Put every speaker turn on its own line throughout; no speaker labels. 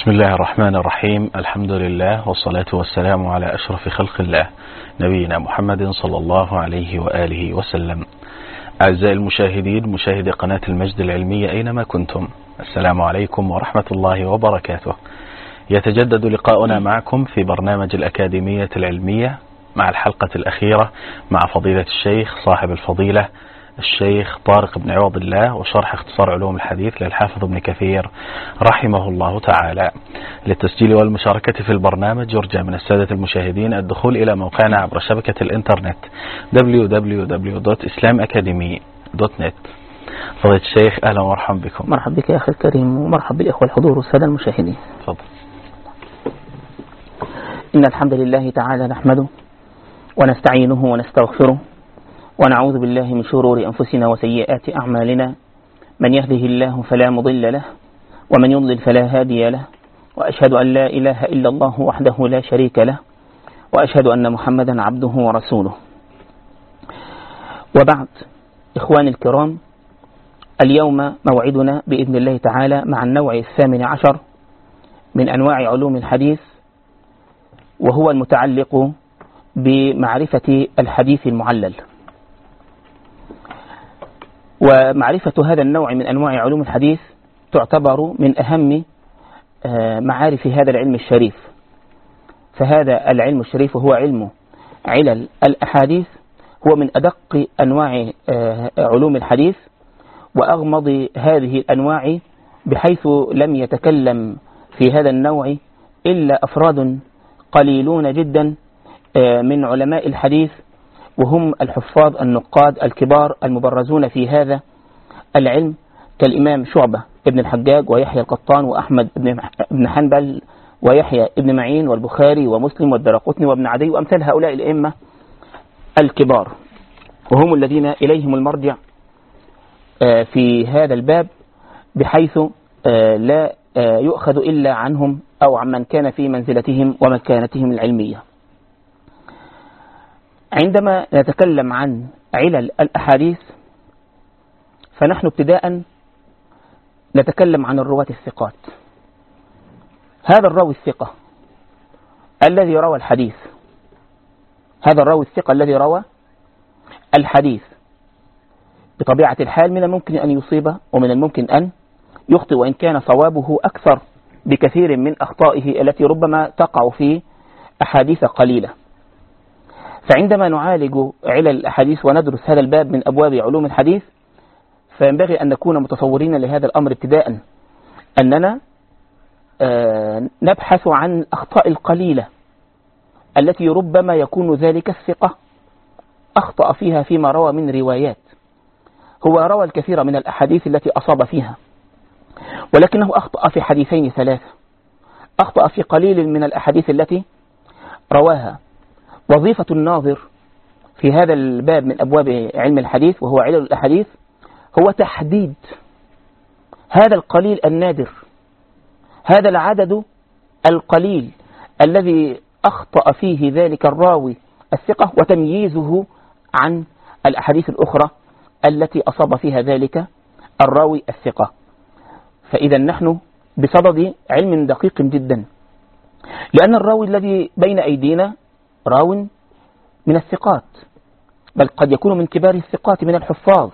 بسم الله الرحمن الرحيم. الحمد لله والصلاة والسلام على أشرف خلق الله نبينا محمد صلى الله عليه وآله وسلم. أعزائي المشاهدين، مشاهدي قناة المجد العلمية أينما كنتم، السلام عليكم ورحمة الله وبركاته. يتجدد لقاؤنا معكم في برنامج الأكاديمية العلمية مع الحلقة الأخيرة مع فضيلة الشيخ صاحب الفضيلة الشيخ طارق بن عوض الله، وشرح اختصار علوم الحديث للحافظ ابن كثير رحمه الله تعالى. للتسجيل والمشاركة في البرنامج يرجى من السادة المشاهدين الدخول إلى موقعنا عبر شبكة الإنترنت www.islamacademy.net. فضيلة الشيخ أهلا ومرحبا بكم.
مرحبا بك يا أخي الكريم، ومرحبا بالإخوة الحضور والسادة المشاهدين.
تفضل.
إن الحمد لله تعالى نحمده ونستعينه ونستغفره ونعوذ بالله من شرور أنفسنا وسيئات أعمالنا، من يهده الله فلا مضل له ومن يضلل فلا هادي له، وأشهد أن لا إله إلا الله وحده لا شريك له، وأشهد أن محمدا عبده ورسوله. وبعد، إخواني الكرام، اليوم موعدنا بإذن الله تعالى مع النوع 18 من أنواع علوم الحديث، وهو المتعلق بمعرفة الحديث المعلل. ومعرفة هذا النوع من أنواع علوم الحديث تعتبر من أهم معارف هذا العلم الشريف. فهذا العلم الشريف هو علم علل الأحاديث، هو من أدق أنواع علوم الحديث وأغمض هذه الأنواع، بحيث لم يتكلم في هذا النوع إلا أفراد قليلون جدا من علماء الحديث، وهم الحفاظ النقاد الكبار المبرزون في هذا العلم، كالإمام شعبة ابن الحجاج ويحيى القطان وأحمد بن حنبل ويحيى ابن معين والبخاري ومسلم والدرقطني وابن عدي وأمثال هؤلاء الأئمة الكبار، وهم الذين إليهم المرجع في هذا الباب، بحيث لا يؤخذ إلا عنهم أو عمن كان في منزلتهم ومكانتهم العلمية. عندما نتكلم عن علل الأحاديث، فنحن ابتداء نتكلم عن الرواة الثقات. هذا الراوي الثقة الذي روى الحديث، هذا الراوي الثقة الذي روى الحديث، بطبيعة الحال من الممكن أن يصيب ومن الممكن أن يخطئ، وإن كان صوابه أكثر بكثير من أخطائه التي ربما تقع في أحاديث قليلة. فعندما نعالج علل الأحاديث وندرس هذا الباب من أبواب علوم الحديث، فينبغي أن نكون متصورين لهذا الأمر ابتداء، أننا نبحث عن الأخطاء القليلة التي ربما يكون ذلك الثقة أخطأ فيها فيما روى من روايات. هو روى الكثير من الأحاديث التي أصاب فيها، ولكنه أخطأ في حديثين ثلاثة، أخطأ في قليل من الأحاديث التي رواها. وظيفة الناظر في هذا الباب من أبواب علم الحديث وهو علل الأحاديث هو تحديد هذا القليل النادر، هذا العدد القليل الذي أخطأ فيه ذلك الراوي الثقة، وتمييزه عن الأحاديث الأخرى التي أصاب فيها ذلك الراوي الثقة. فإذا نحن بصدد علم دقيق جدا، لأن الراوي الذي بين أيدينا راو من الثقات، بل قد يكون من كبار الثقات من الحفاظ،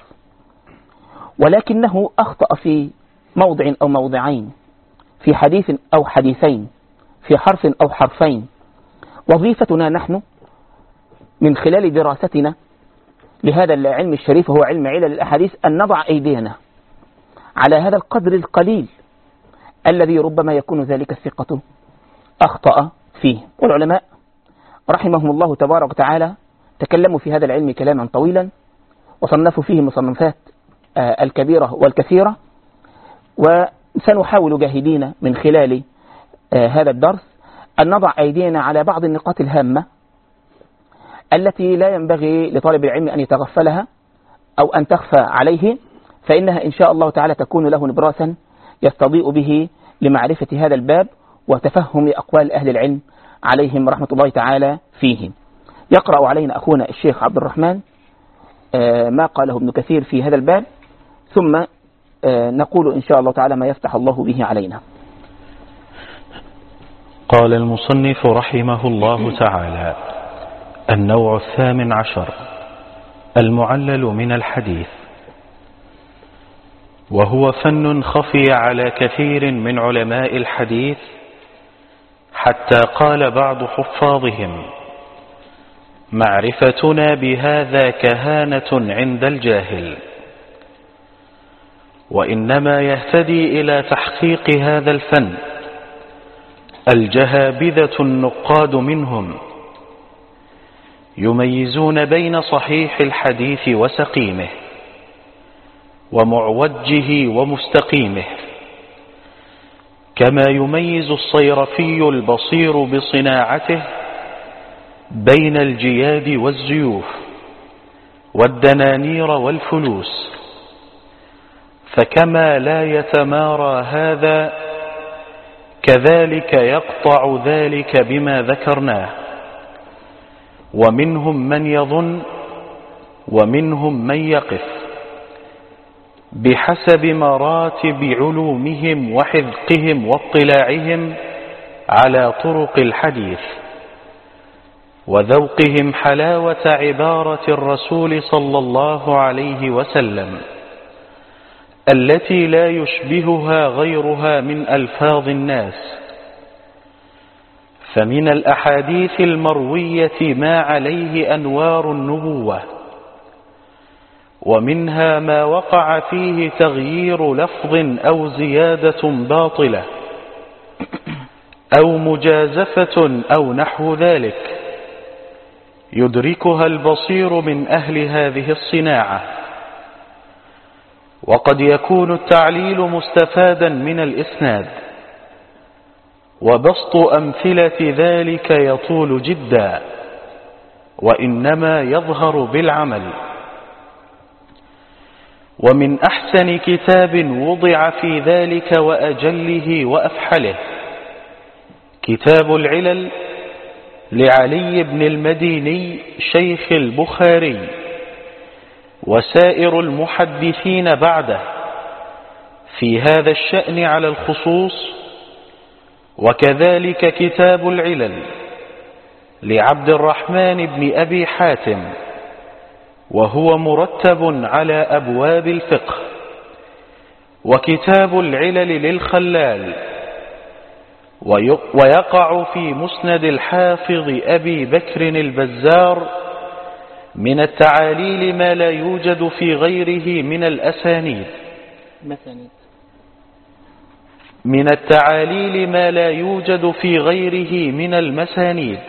ولكنه أخطأ في موضع أو موضعين، في حديث أو حديثين، في حرف أو حرفين. وظيفتنا نحن من خلال دراستنا لهذا العلم الشريف هو علم علل الأحاديث أن نضع أيدينا على هذا القدر القليل الذي ربما يكون ذلك الثقة أخطأ فيه. والعلماء رحمهم الله تبارك وتعالى تكلموا في هذا العلم كلاما طويلا، وصنفوا فيه مصنفات الكبيرة والكثيرة، وسنحاول جاهدين من خلال هذا الدرس أن نضع أيدينا على بعض النقاط الهامة التي لا ينبغي لطالب العلم أن يتغفلها أو أن تخفى عليه، فإنها إن شاء الله تعالى تكون له نبراسا يستضيء به لمعرفة هذا الباب وتفهم أقوال أهل العلم عليهم رحمة الله تعالى فيه. يقرأ علينا أخونا الشيخ عبد الرحمن ما قاله ابن كثير في هذا الباب، ثم نقول إن شاء الله تعالى ما يفتح الله به علينا.
قال المصنف رحمه الله تعالى: النوع 18 المعلل من الحديث، وهو فن خفي على كثير من علماء الحديث، حتى قال بعض حفاظهم: معرفتنا بهذا كهانة عند الجاهل. وإنما يهتدي إلى تحقيق هذا الفن الجهابذة النقاد منهم، يميزون بين صحيح الحديث وسقيمه، ومعوجه ومستقيمه، كما يميز الصيرفي البصير بصناعته بين الجياد والزيوف والدنانير والفلوس. فكما لا يتمارى هذا، كذلك يقطع ذلك بما ذكرناه. ومنهم من يظن ومنهم من يقف بحسب مراتب علومهم وحذقهم واطلاعهم على طرق الحديث، وذوقهم حلاوة عبارة الرسول صلى الله عليه وسلم التي لا يشبهها غيرها من ألفاظ الناس. فمن الأحاديث المروية ما عليه أنوار النبوة، ومنها ما وقع فيه تغيير لفظ أو زيادة باطلة أو مجازفة أو نحو ذلك، يدركها البصير من أهل هذه الصناعة. وقد يكون التعليل مستفادا من الإسناد، وبسط أمثلة ذلك يطول جدا، وإنما يظهر بالعمل. ومن أحسن كتاب وضع في ذلك وأجله وأفحله كتاب العلل لعلي بن المديني شيخ البخاري وسائر المحدثين بعده في هذا الشأن على الخصوص. وكذلك كتاب العلل لعبد الرحمن بن أبي حاتم، وهو مرتب على أبواب الفقه. وكتاب العلل للخلال، ويقع في مسند الحافظ أبي بكر البزار من التعاليل ما لا يوجد في غيره من الأسانيد. من التعاليل ما لا يوجد في غيره من المسانيد.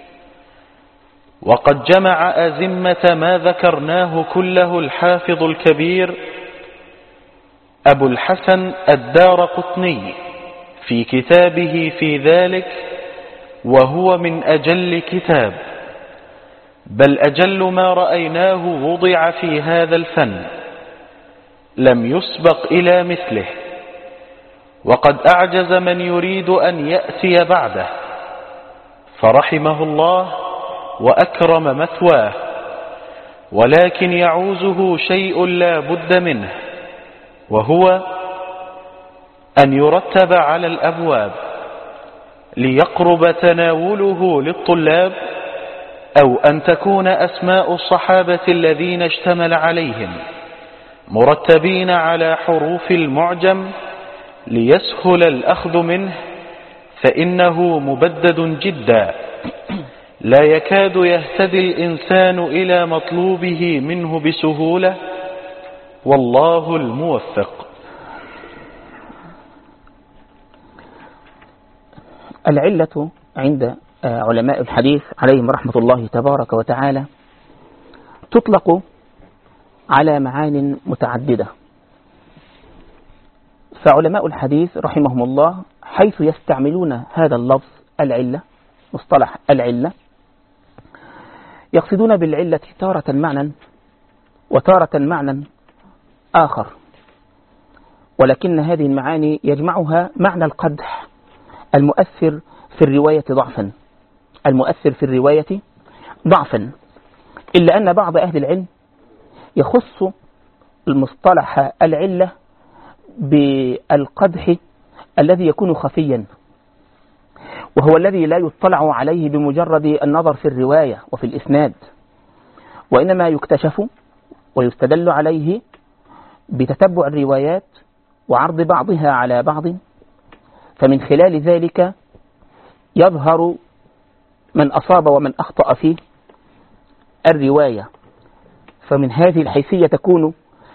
وقد جمع أزمة ما ذكرناه كله الحافظ الكبير أبو الحسن الدارقطني في كتابه في ذلك، وهو من أجل كتاب، بل أجل ما رأيناه وضع في هذا الفن، لم يسبق إلى مثله. وقد أعجز من يريد أن يأتي بعده، فرحمه الله وأكرم مثواه. ولكن يعوزه شيء لا بد منه، وهو أن يرتب على الأبواب ليقرب تناوله للطلاب، أو أن تكون أسماء الصحابة الذين اشتمل عليهم مرتبين على حروف المعجم ليسهل الأخذ منه، فإنه مبدد جدا، لا يكاد يهتدي الإنسان إلى مطلوبه منه بسهولة، والله الموفق.
العلة عند علماء الحديث عليهم رحمة الله تبارك وتعالى تطلق على معان متعددة. فعلماء الحديث رحمهم الله حيث يستعملون هذا اللفظ العلة، مصطلح العلة، يقصدون بالعلة تارة معنى وتارة معنى آخر، ولكن هذه المعاني يجمعها معنى القدح المؤثر في الرواية ضعفا، المؤثر في الرواية ضعفا، إلا أن بعض أهل العلم يخص المصطلح العلة بالقدح الذي يكون خفيا، وهو الذي لا يطلع عليه بمجرد النظر في الرواية وفي الإسناد، وإنما يكتشف ويستدل عليه بتتبع الروايات وعرض بعضها على بعض، فمن خلال ذلك يظهر من أصاب ومن أخطأ في الرواية. فمن هذه الحيثية تكون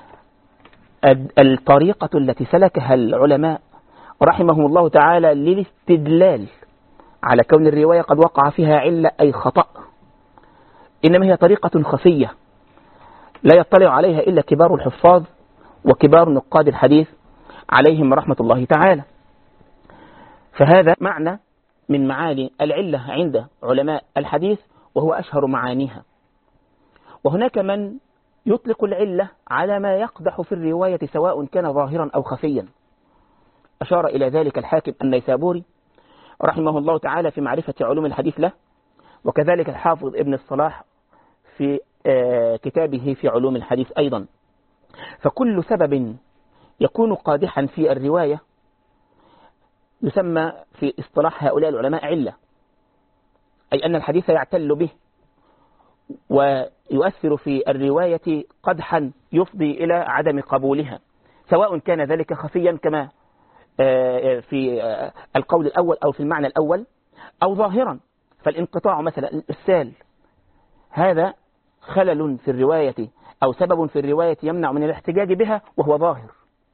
الطريقة التي سلكها العلماء رحمهم الله تعالى للاستدلال على كون الرواية قد وقع فيها علة أي خطأ، إنما هي طريقة خفية لا يطلع عليها إلا كبار الحفاظ وكبار نقاد الحديث عليهم رحمة الله تعالى. فهذا معنى من معاني العلة عند علماء الحديث، وهو أشهر معانيها. وهناك من يطلق العلة على ما يقدح في الرواية سواء كان ظاهرا أو خفيا، أشار إلى ذلك الحاكم النيسابوري رحمه الله تعالى في معرفة علوم الحديث له، وكذلك الحافظ ابن الصلاح في كتابه في علوم الحديث أيضا. فكل سبب يكون قادحا في الرواية يسمى في اصطلاح هؤلاء العلماء علة، أي أن الحديث يعتل به ويؤثر في الرواية قدحا يفضي إلى عدم قبولها، سواء كان ذلك خفيا كما في القول الأول أو في المعنى الأول، أو ظاهرا. فالانقطاع مثلا الإرسال هذا خلل في الرواية أو سبب في الرواية يمنع من الاحتجاج بها وهو ظاهر.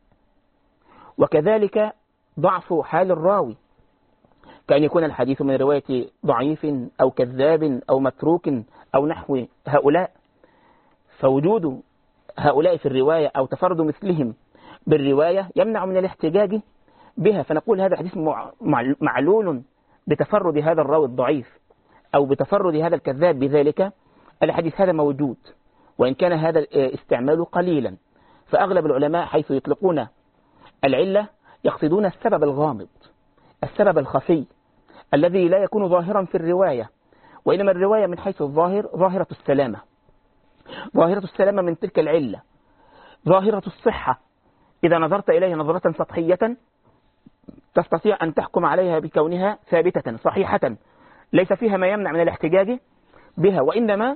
وكذلك ضعف حال الراوي، كأن يكون الحديث من رواية ضعيف أو كذاب أو متروك أو نحو هؤلاء، فوجود هؤلاء في الرواية أو تفرد مثلهم بالرواية يمنع من الاحتجاج بها، فنقول هذا حديث معلول بتفرد هذا الراوي الضعيف أو بتفرد هذا الكذاب بذلك الحديث هذا موجود، وإن كان هذا الاستعمال قليلا. فأغلب العلماء حيث يطلقون العلة يقصدون السبب الغامض، السبب الخفي الذي لا يكون ظاهرا في الرواية، وإنما الرواية من حيث الظاهر ظاهرة السلامة، ظاهرة السلامة من تلك العلة، ظاهرة الصحة. إذا نظرت إليها نظرة سطحية تستطيع أن تحكم عليها بكونها ثابتة صحيحة ليس فيها ما يمنع من الاحتجاج بها، وإنما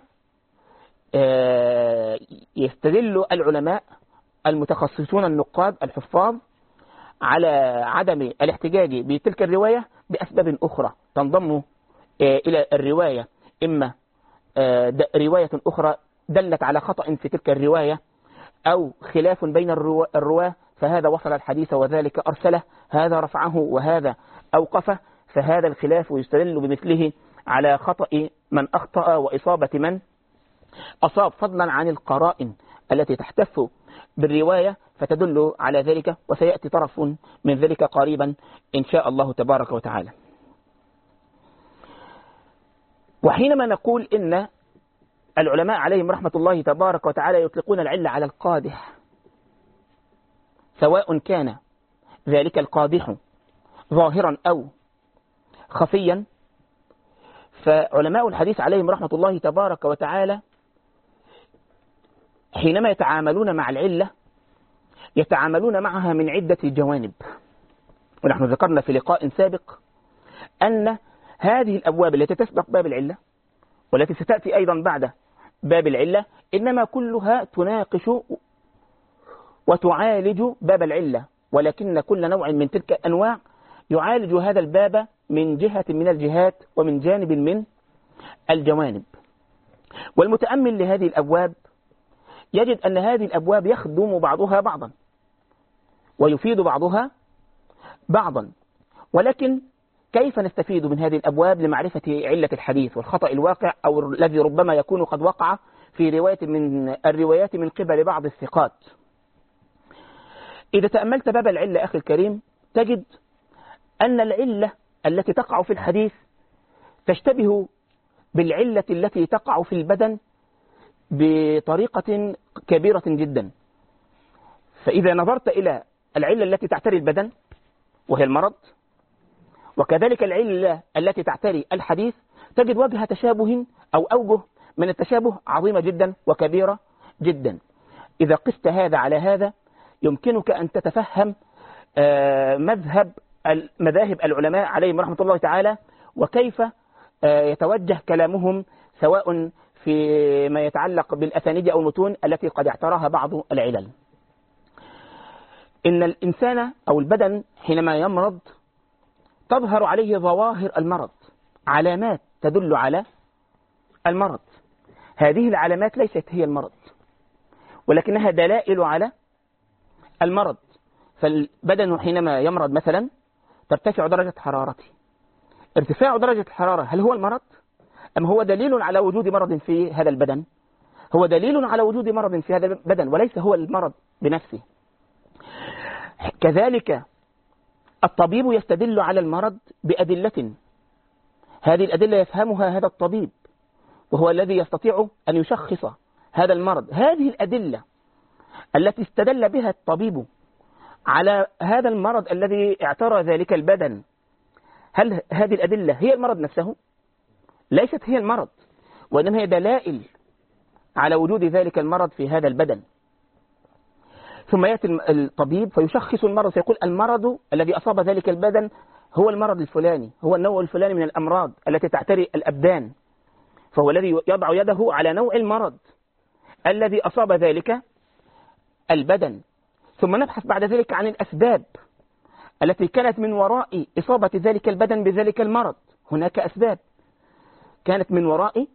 يستدل العلماء المتخصصون النقاد الحفاظ على عدم الاحتجاج بتلك الرواية بأسباب أخرى تنضم إلى الرواية، إما رواية أخرى دلت على خطأ في تلك الرواية أو خلاف بين الرواة، فهذا وصل الحديث وذلك أرسله، هذا رفعه وهذا أوقفه، فهذا الخلاف يستدل بمثله على خطأ من أخطأ وإصابة من أصاب، فضلا عن القرائن التي تحتف بالرواية فتدل على ذلك، وسيأتي طرف من ذلك قريبا إن شاء الله تبارك وتعالى. وحينما نقول إن العلماء عليهم رحمة الله تبارك وتعالى يطلقون العلة على القادح، سواء كان ذلك القادح ظاهرا أو خفيا، فعلماء الحديث عليهم رحمة الله تبارك وتعالى حينما يتعاملون مع العلة يتعاملون معها من عدة جوانب. ونحن ذكرنا في لقاء سابق أن هذه الأبواب التي تسبق باب العلة والتي ستأتي أيضا بعد باب العلة إنما كلها تناقش وتعالج باب العلة، ولكن كل نوع من تلك الأنواع يعالج هذا الباب من جهة من الجهات ومن جانب من الجوانب. والمتأمل لهذه الأبواب يجد أن هذه الأبواب يخدم بعضها بعضا ويفيد بعضها بعضا، ولكن كيف نستفيد من هذه الأبواب لمعرفة علة الحديث والخطأ الواقع أو الذي ربما يكون قد وقع في رواية من الروايات من قبل بعض الثقات؟ إذا تأملت باب العلة أخي الكريم تجد أن العلة التي تقع في الحديث تشتبه بالعلة التي تقع في البدن بطريقة كبيرة جدا. فإذا نظرت إلى العلة التي تعتري البدن وهي المرض، وكذلك العلة التي تعتري الحديث، تجد وجه تشابه أو أوجه من التشابه عظيمة جدا وكبيرة جدا. إذا قست هذا على هذا يمكنك أن تتفهم مذاهب العلماء عليهم رحمة الله تعالى وكيف يتوجه كلامهم سواء فيما يتعلق بالأسانيد أو المتون التي قد اعتراها بعض العلل. إن الإنسان أو البدن حينما يمرض تظهر عليه ظواهر المرض، علامات تدل على المرض. هذه العلامات ليست هي المرض، ولكنها دلائل على المرض. فالبدن حينما يمرض مثلا ترتفع درجة حرارته. ارتفاع درجة الحرارة هل هو المرض؟ أم هو دليل على وجود مرض في هذا البدن؟ هو دليل على وجود مرض في هذا البدن وليس هو المرض بنفسه. كذلك الطبيب يستدل على المرض بأدلة، هذه الأدلة يفهمها هذا الطبيب وهو الذي يستطيع أن يشخص هذا المرض. هذه الأدلة التي استدل بها الطبيب على هذا المرض الذي اعترى ذلك البدن، هل هذه الأدلة هي المرض نفسه؟ ليست هي المرض، وإنما هي دلائل على وجود ذلك المرض في هذا البدن. ثم يأتي الطبيب فيشخص المرض، فيقول المرض الذي أصاب ذلك البدن هو المرض الفلاني، هو النوع الفلاني من الأمراض التي تعتري الأبدان، فهو الذي يضع يده على نوع المرض الذي أصاب ذلك البدن. ثم نبحث بعد ذلك عن الأسباب التي كانت من وراء إصابة ذلك البدن بذلك المرض. هناك أسباب كانت من وراء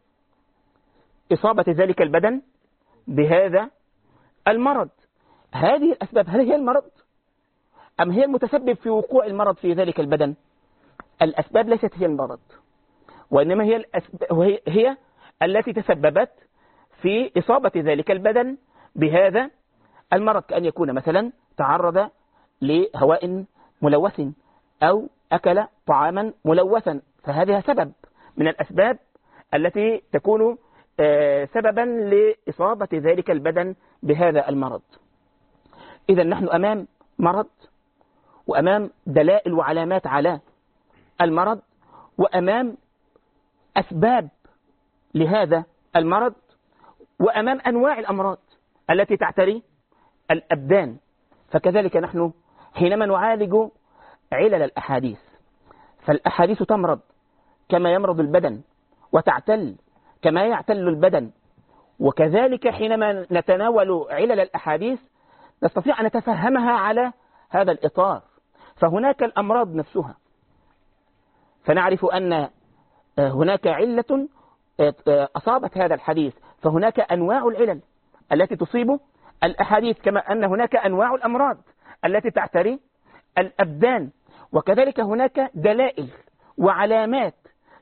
إصابة ذلك البدن بهذا المرض. هذه الأسباب هل هي المرض؟ أم هي المتسبب في وقوع المرض في ذلك البدن؟ الأسباب ليست هي المرض، وإنما هي التي تسببت في إصابة ذلك البدن بهذا المرض، كأن يكون مثلا تعرض لهواء ملوث أو أكل طعاما ملوثا، فهذا سبب من الأسباب التي تكون سببا لإصابة ذلك البدن بهذا المرض. إذا نحن أمام مرض، وأمام دلائل وعلامات على المرض، وأمام أسباب لهذا المرض، وأمام أنواع الأمراض التي تعتري الأبدان. فكذلك نحن حينما نعالج علل الأحاديث، فالأحاديث تمرض كما يمرض البدن، وتعتل كما يعتل البدن. وكذلك حينما نتناول علل الأحاديث نستطيع أن نتفهمها على هذا الإطار. فهناك الأمراض نفسها، فنعرف أن هناك علة أصابت هذا الحديث، فهناك أنواع العلل التي تصيب الأحاديث، كما أن هناك أنواع الأمراض التي تعتري الأبدان. وكذلك هناك دلائل وعلامات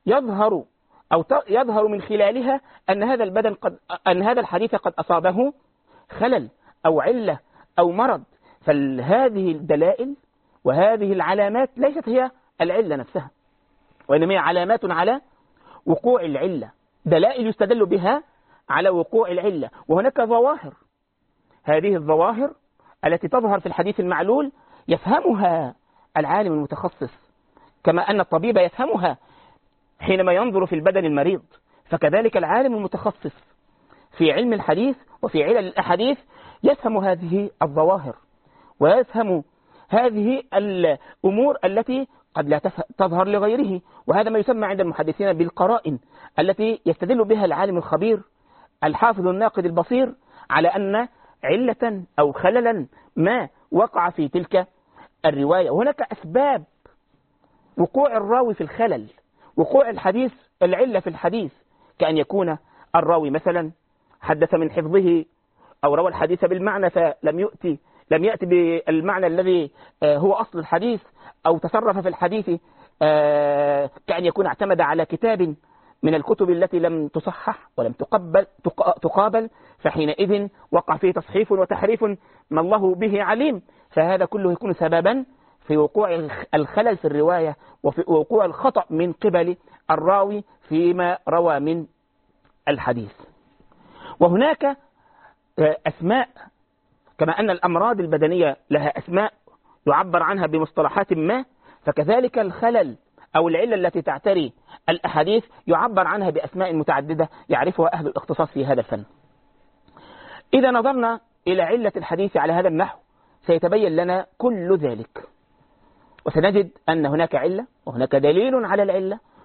يظهر من خلالها أن هذا الحديث قد أصابه خلل أو علة أو مرض. فهذه الدلائل وهذه العلامات ليست هي العلة نفسها، وإنما هي علامات على وقوع العلة، دلائل يستدل بها على وقوع العلة. وهناك ظواهر، هذه الظواهر التي تظهر في الحديث المعلول يفهمها العالم المتخصص، كما أن الطبيب يفهمها حينما ينظر في البدن المريض. فكذلك العالم المتخصص في علم الحديث وفي علل الأحاديث يفهم هذه الظواهر، ويفهم هذه الأمور التي قد لا تظهر لغيره. وهذا ما يسمى عند المحدثين بالقرائن، التي يستدل بها العالم الخبير الحافظ الناقد البصير على أن علة أو خللا ما وقع في تلك الرواية. وهناك أسباب وقوع الراوي في الخلل، وقوع الحديث العلة في الحديث، كأن يكون الراوي مثلا حدث من حفظه أو روى الحديث بالمعنى فلم يأتي بالمعنى الذي هو أصل الحديث، أو تصرف في الحديث كأن يكون اعتمد على كتاب من الكتب التي لم تصحح ولم تقابل، فحينئذ وقع فيه تصحيف وتحريف ما الله به عليم. فهذا كله يكون سببا في وقوع الخلل في الرواية، وفي وقوع الخطأ من قبل الراوي فيما روى من الحديث. وهناك أسماء، كما أن الأمراض البدنية لها أسماء يعبر عنها بمصطلحات ما، فكذلك الخلل أو العلة التي تعتري الأحاديث يعبر عنها بأسماء متعددة يعرفها أهل الاختصاص في هذا الفن. إذا نظرنا إلى علة الحديث على هذا النحو سيتبين لنا كل ذلك، وسنجد أن هناك علة، وهناك دليل على العلة،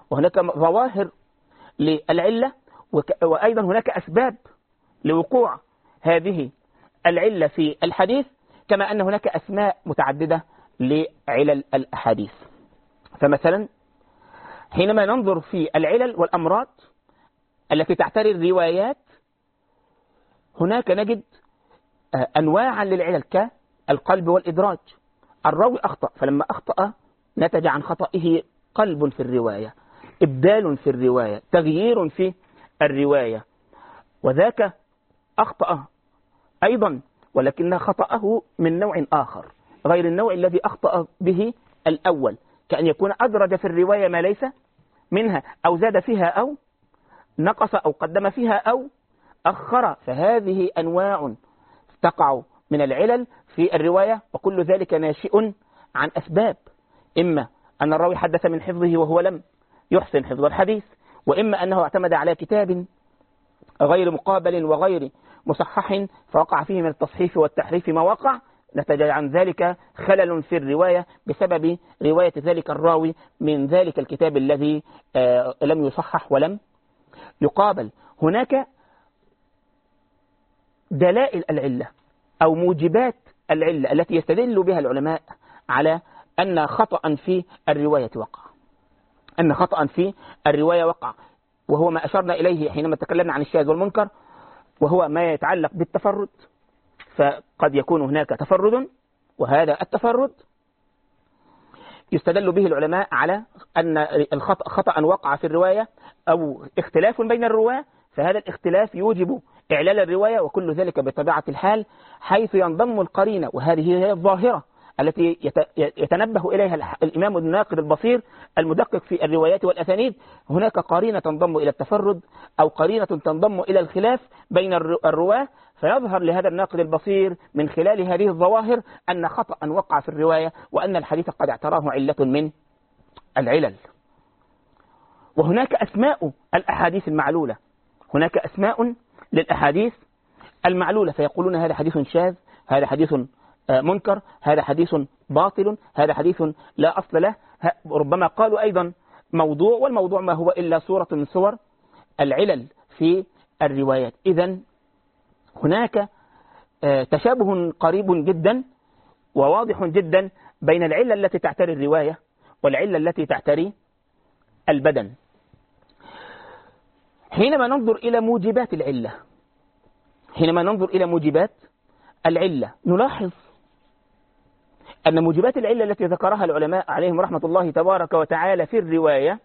وهناك ظواهر للعلة، وأيضا هناك أسباب لوقوع هذه العلة في الحديث، كما أن هناك أسماء متعددة لعلل الأحاديث. فمثلا حينما ننظر في العلل والأمراض التي تعتري الروايات، هناك نجد أنواعا للعلل كالقلب والإدراج. الراوي أخطأ، فلما أخطأ نتج عن خطئه قلب في الرواية، إبدال في الرواية، تغيير في الرواية، وذاك أخطأ أيضا ولكن خطأه من نوع آخر غير النوع الذي أخطأ به الأول، كأن يكون أدرج في الرواية ما ليس منها، أو زاد فيها، أو نقص، أو قدم فيها، أو أخر. فهذه أنواع تقع من العلل في الرواية، وكل ذلك ناشئ عن أسباب، إما أن الراوي حدث من حفظه وهو لم يحسن حفظ الحديث، وإما أنه اعتمد على كتاب غير مقابل وغير مصحح فوقع فيه من التصحيف والتحريف ما وقع، نتج عن ذلك خلل في الرواية بسبب رواية ذلك الراوي من ذلك الكتاب الذي لم يصحح ولم يقابل. هناك دلائل العلة أو موجبات العلة التي يستدل بها العلماء على أن خطأ في الرواية وقع، وهو ما أشرنا إليه حينما تكلمنا عن الشاذ والمنكر، وهو ما يتعلق بالتفرد. فقد يكون هناك تفرد، وهذا التفرد يستدل به العلماء على أن خطأ وقع في الرواية أو اختلاف بين الرواة، فهذا الاختلاف يوجب إعلال الرواية، وكل ذلك بطبيعة الحال حيث ينضم القرينة، وهذه هي الظاهرة التي يتنبه إليها الإمام الناقد البصير المدقق في الروايات والأسانيد. هناك قرينة تنضم إلى التفرد أو قرينة تنضم إلى الخلاف بين الرواة، فيظهر لهذا الناقد البصير من خلال هذه الظواهر أن خطأ وقع في الرواية، وأن الحديث قد اعتراه علة من العلل. وهناك أسماء الأحاديث المعلولة، هناك أسماء للأحاديث المعلولة، فيقولون هذا حديث شاذ، هذا حديث منكر، هذا حديث باطل، هذا حديث لا أصل له. ربما قالوا أيضا موضوع، والموضوع ما هو إلا صورة من صور العلل في الروايات. إذن هناك تشابه قريب جدا وواضح جدا بين العلة التي تعتري الرواية والعلة التي تعتري البدن. حينما ننظر إلى موجبات العلة نلاحظ أن موجبات العلة التي ذكرها العلماء عليهم رحمة الله تبارك وتعالى في الرواية،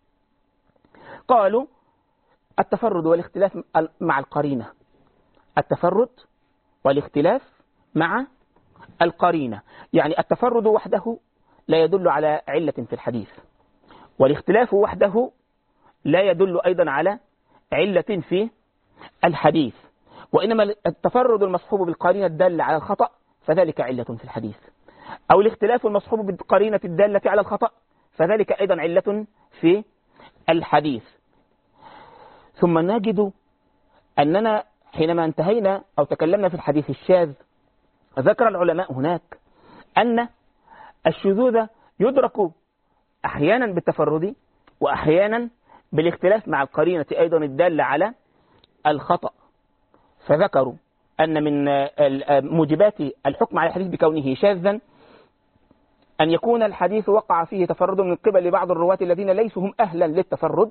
قالوا التفرد والاختلاف مع القرينة، التفرد والاختلاف مع القرينة. يعني التفرد وحده لا يدل على علة في الحديث، والاختلاف وحده لا يدل أيضا على علة في الحديث، وإنما التفرد المصحوب بالقرينة الدالة على الخطأ فذلك علة في الحديث، أو الاختلاف المصحوب بالقرينة الدالة على الخطأ فذلك أيضا علة في الحديث. ثم نجد أننا حينما انتهينا أو تكلمنا في الحديث الشاذ، ذكر العلماء هناك أن الشذوذ يدرك أحيانا بالتفرد وأحيانا بالاختلاف مع القرينة أيضا الدالة على الخطأ، فذكروا أن من موجبات الحكم على الحديث بكونه شاذا أن يكون الحديث وقع فيه تفرد من قبل بعض الرواة الذين ليسوا هم أهلا للتفرد،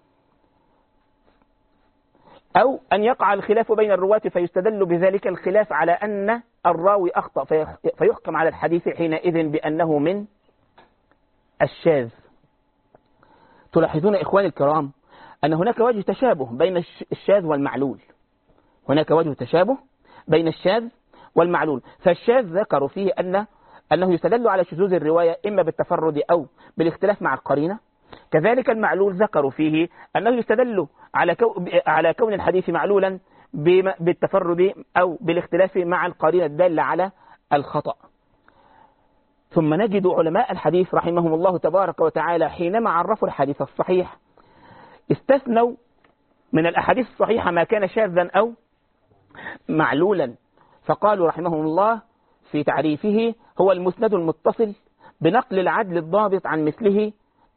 أو أن يقع الخلاف بين الرواة فيستدل بذلك الخلاف على أن الراوي أخطأ فيحكم على الحديث حينئذ بأنه من الشاذ. تلاحظون إخواني الكرام أن هناك وجه تشابه بين الشاذ والمعلول، هناك وجه تشابه بين الشاذ والمعلول. فالشاذ ذكروا فيه أنه يستدل على شذوذ الرواية إما بالتفرد أو بالاختلاف مع القرينة، كذلك المعلول ذكروا فيه أنه يستدل على كون الحديث معلولا بالتفرد أو بالاختلاف مع القرينة الدالة على الخطأ. ثم نجد علماء الحديث رحمهم الله تبارك وتعالى حينما عرفوا الحديث الصحيح استثنوا من الأحاديث الصحيحة ما كان شاذا أو معلولا، فقالوا رحمهم الله في تعريفه هو المسند المتصل بنقل العدل الضابط عن مثله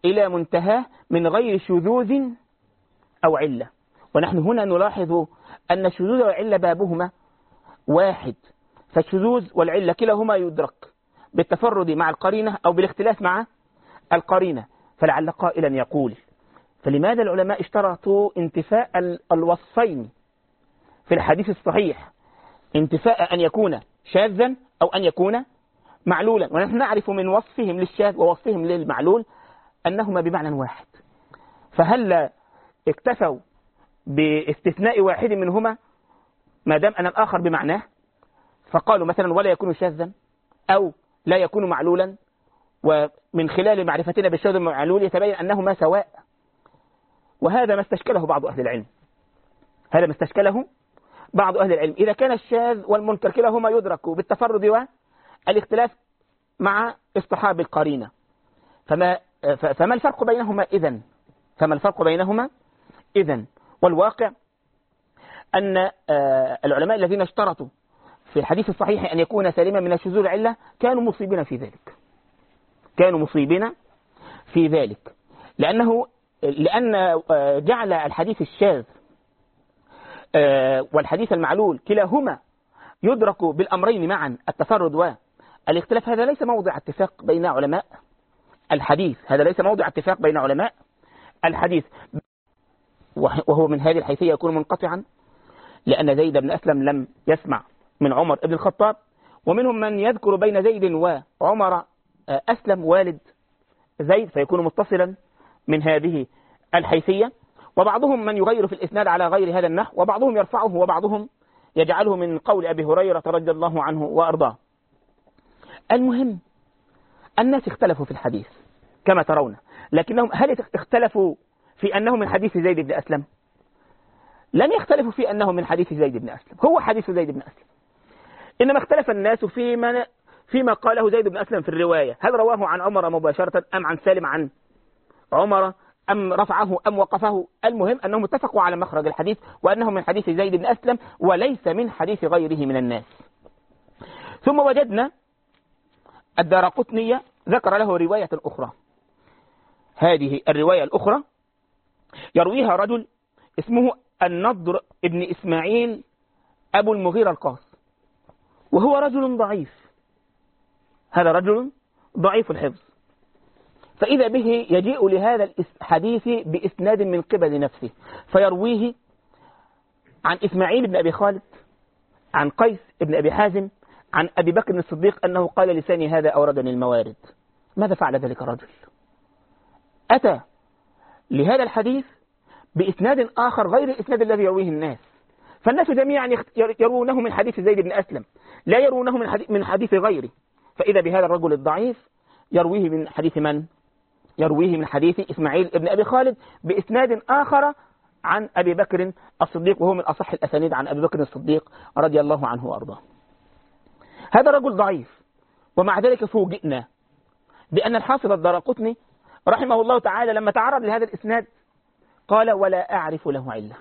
إلى منتهاه من غير شذوذ أو علة. ونحن هنا نلاحظ أن الشذوذ والعلة بابهما واحد، فالشذوذ والعلة كلاهما يدرك بالتفرد مع القرينة أو بالاختلاف مع القرينة. فلعل قائلا يقول: فلماذا العلماء اشترطوا انتفاء الوصفين في الحديث الصحيح، انتفاء أن يكون شاذا أو أن يكون معلولا، ونحن نعرف من وصفهم للشاذ ووصفهم للمعلول أنهما بمعنى واحد؟ فهل اكتفوا باستثناء واحد منهما ما دام أن الآخر بمعناه، فقالوا مثلا ولا يكون شاذا أو لا يكون معلولا، ومن خلال معرفتنا بالشاذ والمعلول يتبين أنهما سواء؟ وهذا ما استشكله بعض أهل العلم، هذا ما استشكله بعض أهل العلم. إذا كان الشاذ والمنكر كلاهما يدرك بالتفرد والاختلاف مع اصطحاب القرينة، فما الفرق بينهما إذن؟ فما الفرق بينهما إذن؟ والواقع أن العلماء الذين اشترطوا في الحديث الصحيح أن يكون سليما من الشذوذ والعلة كانوا مصيبين في ذلك، كانوا مصيبين في ذلك، لأن جعل الحديث الشاذ والحديث المعلول كلاهما يدرك بالأمرين معا، التفرد والاختلاف. هذا ليس موضع اتفاق بين علماء الحديث، هذا ليس موضع اتفاق بين علماء الحديث، وهو من هذه الحيثية يكون منقطعا، لأن زيد بن أسلم لم يسمع من عمر بن الخطاب، ومنهم من يذكر بين زيد وعمر أسلم والد زيد، فيكون متصلا من هذه الحيثية. وبعضهم من يغير في الإسناد على غير هذا النحو، وبعضهم يرفعه وبعضهم يجعله من قول أبي هريرة رضي الله عنه وأرضاه. المهم الناس اختلفوا في الحديث كما ترون، لكنهم هل اختلفوا في أنه من حديث زيد بن أسلم؟ لم يختلفوا في أنه من حديث زيد بن أسلم، هو حديث زيد بن أسلم، إنما اختلف الناس فيما قاله زيد بن أسلم في الرواية، هل رواه عن عمر مباشرة أم عن سالم عن عمر أم رفعه أم وقفه. المهم أنهم اتفقوا على مخرج الحديث وأنه من حديث زيد بن أسلم وليس من حديث غيره من الناس. ثم وجدنا الدارقطني ذكر له رواية أخرى، هذه الرواية الأخرى يرويها رجل اسمه النضر ابن إسماعيل أبو المغيرة القاص، وهو رجل ضعيف، هذا رجل ضعيف الحفظ، فإذا به يجيء لهذا الحديث بإسناد من قبل نفسه، فيرويه عن إسماعيل بن أبي خالد عن قيس بن أبي حازم عن أبي بكر الصديق أنه قال لساني هذا أوردني الموارد. ماذا فعل ذلك الرجل؟ أتى لهذا الحديث بإسناد آخر غير الإسناد الذي يرويه الناس، فالناس جميعا يرونه من حديث زيد بن أسلم، لا يرونه من حديث غيره، فإذا بهذا الرجل الضعيف يرويه من حديث من؟ يرويه من حديث إسماعيل بن أبي خالد بإسناد آخر عن أبي بكر الصديق، وهو من أصح الأسانيد عن أبي بكر الصديق رضي الله عنه وأرضاه. هذا رجل ضعيف، ومع ذلك فوجئنا بأن الحافظ الدارقطني رحمه الله تعالى لما تعرض لهذا الإسناد قال ولا أعرف له علة.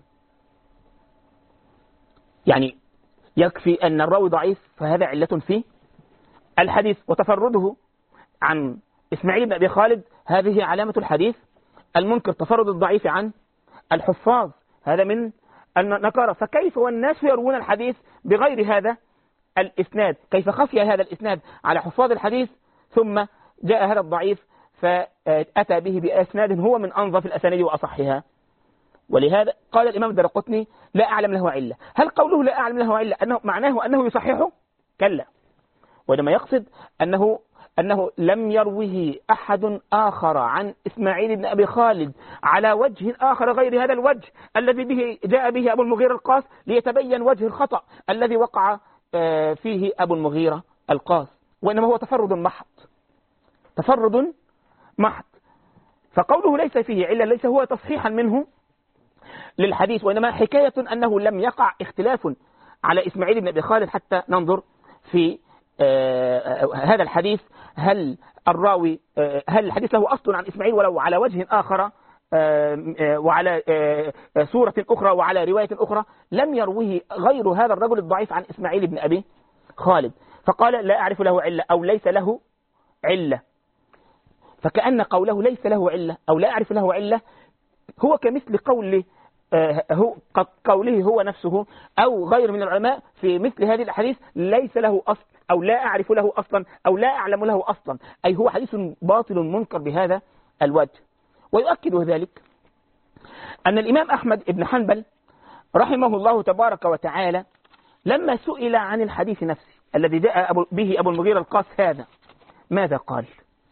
يعني يكفي أن الراوي ضعيف فهذا علة في الحديث، وتفرده عن إسماعيل بن أبي خالد هذه علامة الحديث المنكر، تفرد الضعيف عن الحفاظ هذا من النكارة. فكيف والناس يروون الحديث بغير هذا الإسناد؟ كيف خفي هذا الإسناد على حفاظ الحديث ثم جاء هذا الضعيف فأتى به بأسناد هو من أنظف الأسانيد وأصحها؟ ولهذا قال الإمام الدارقطني لا أعلم له علة. هل قوله لا أعلم له علة أنه معناه أنه يصححه؟ كلا، وإنما يقصد أنه لم يروه أحد آخر عن إسماعيل بن أبي خالد على وجه آخر غير هذا الوجه الذي به جاء به أبو المغيرة القاص، ليتبين وجه الخطأ الذي وقع فيه أبو المغيرة القاص، وإنما هو تفرد محض، تفرد محض. فقوله ليس فيه علة ليس هو تصحيحا منه للحديث، وإنما حكاية أنه لم يقع اختلاف على إسماعيل بن أبي خالد حتى ننظر في هذا الحديث هل الحديث له أصل عن إسماعيل ولو على وجه آخر وعلى سورة أخرى وعلى رواية أخرى لم يروه غير هذا الرجل الضعيف عن إسماعيل بن أبي خالد، فقال لا أعرف له علة أو ليس له علة. فكأن قوله ليس له علة أو لا أعرف له علة هو كمثل قوله هو نفسه أو غير من العلماء في مثل هذه الأحاديث ليس له أصل أو لا أعرف له أصلا أو لا أعلم له أصلا، أي هو حديث باطل منكر بهذا الوجه. ويؤكد ذلك أن الإمام أحمد بن حنبل رحمه الله تبارك وتعالى لما سئل عن الحديث نفسه الذي جاء به أبو المغيرة القاس هذا ماذا قال؟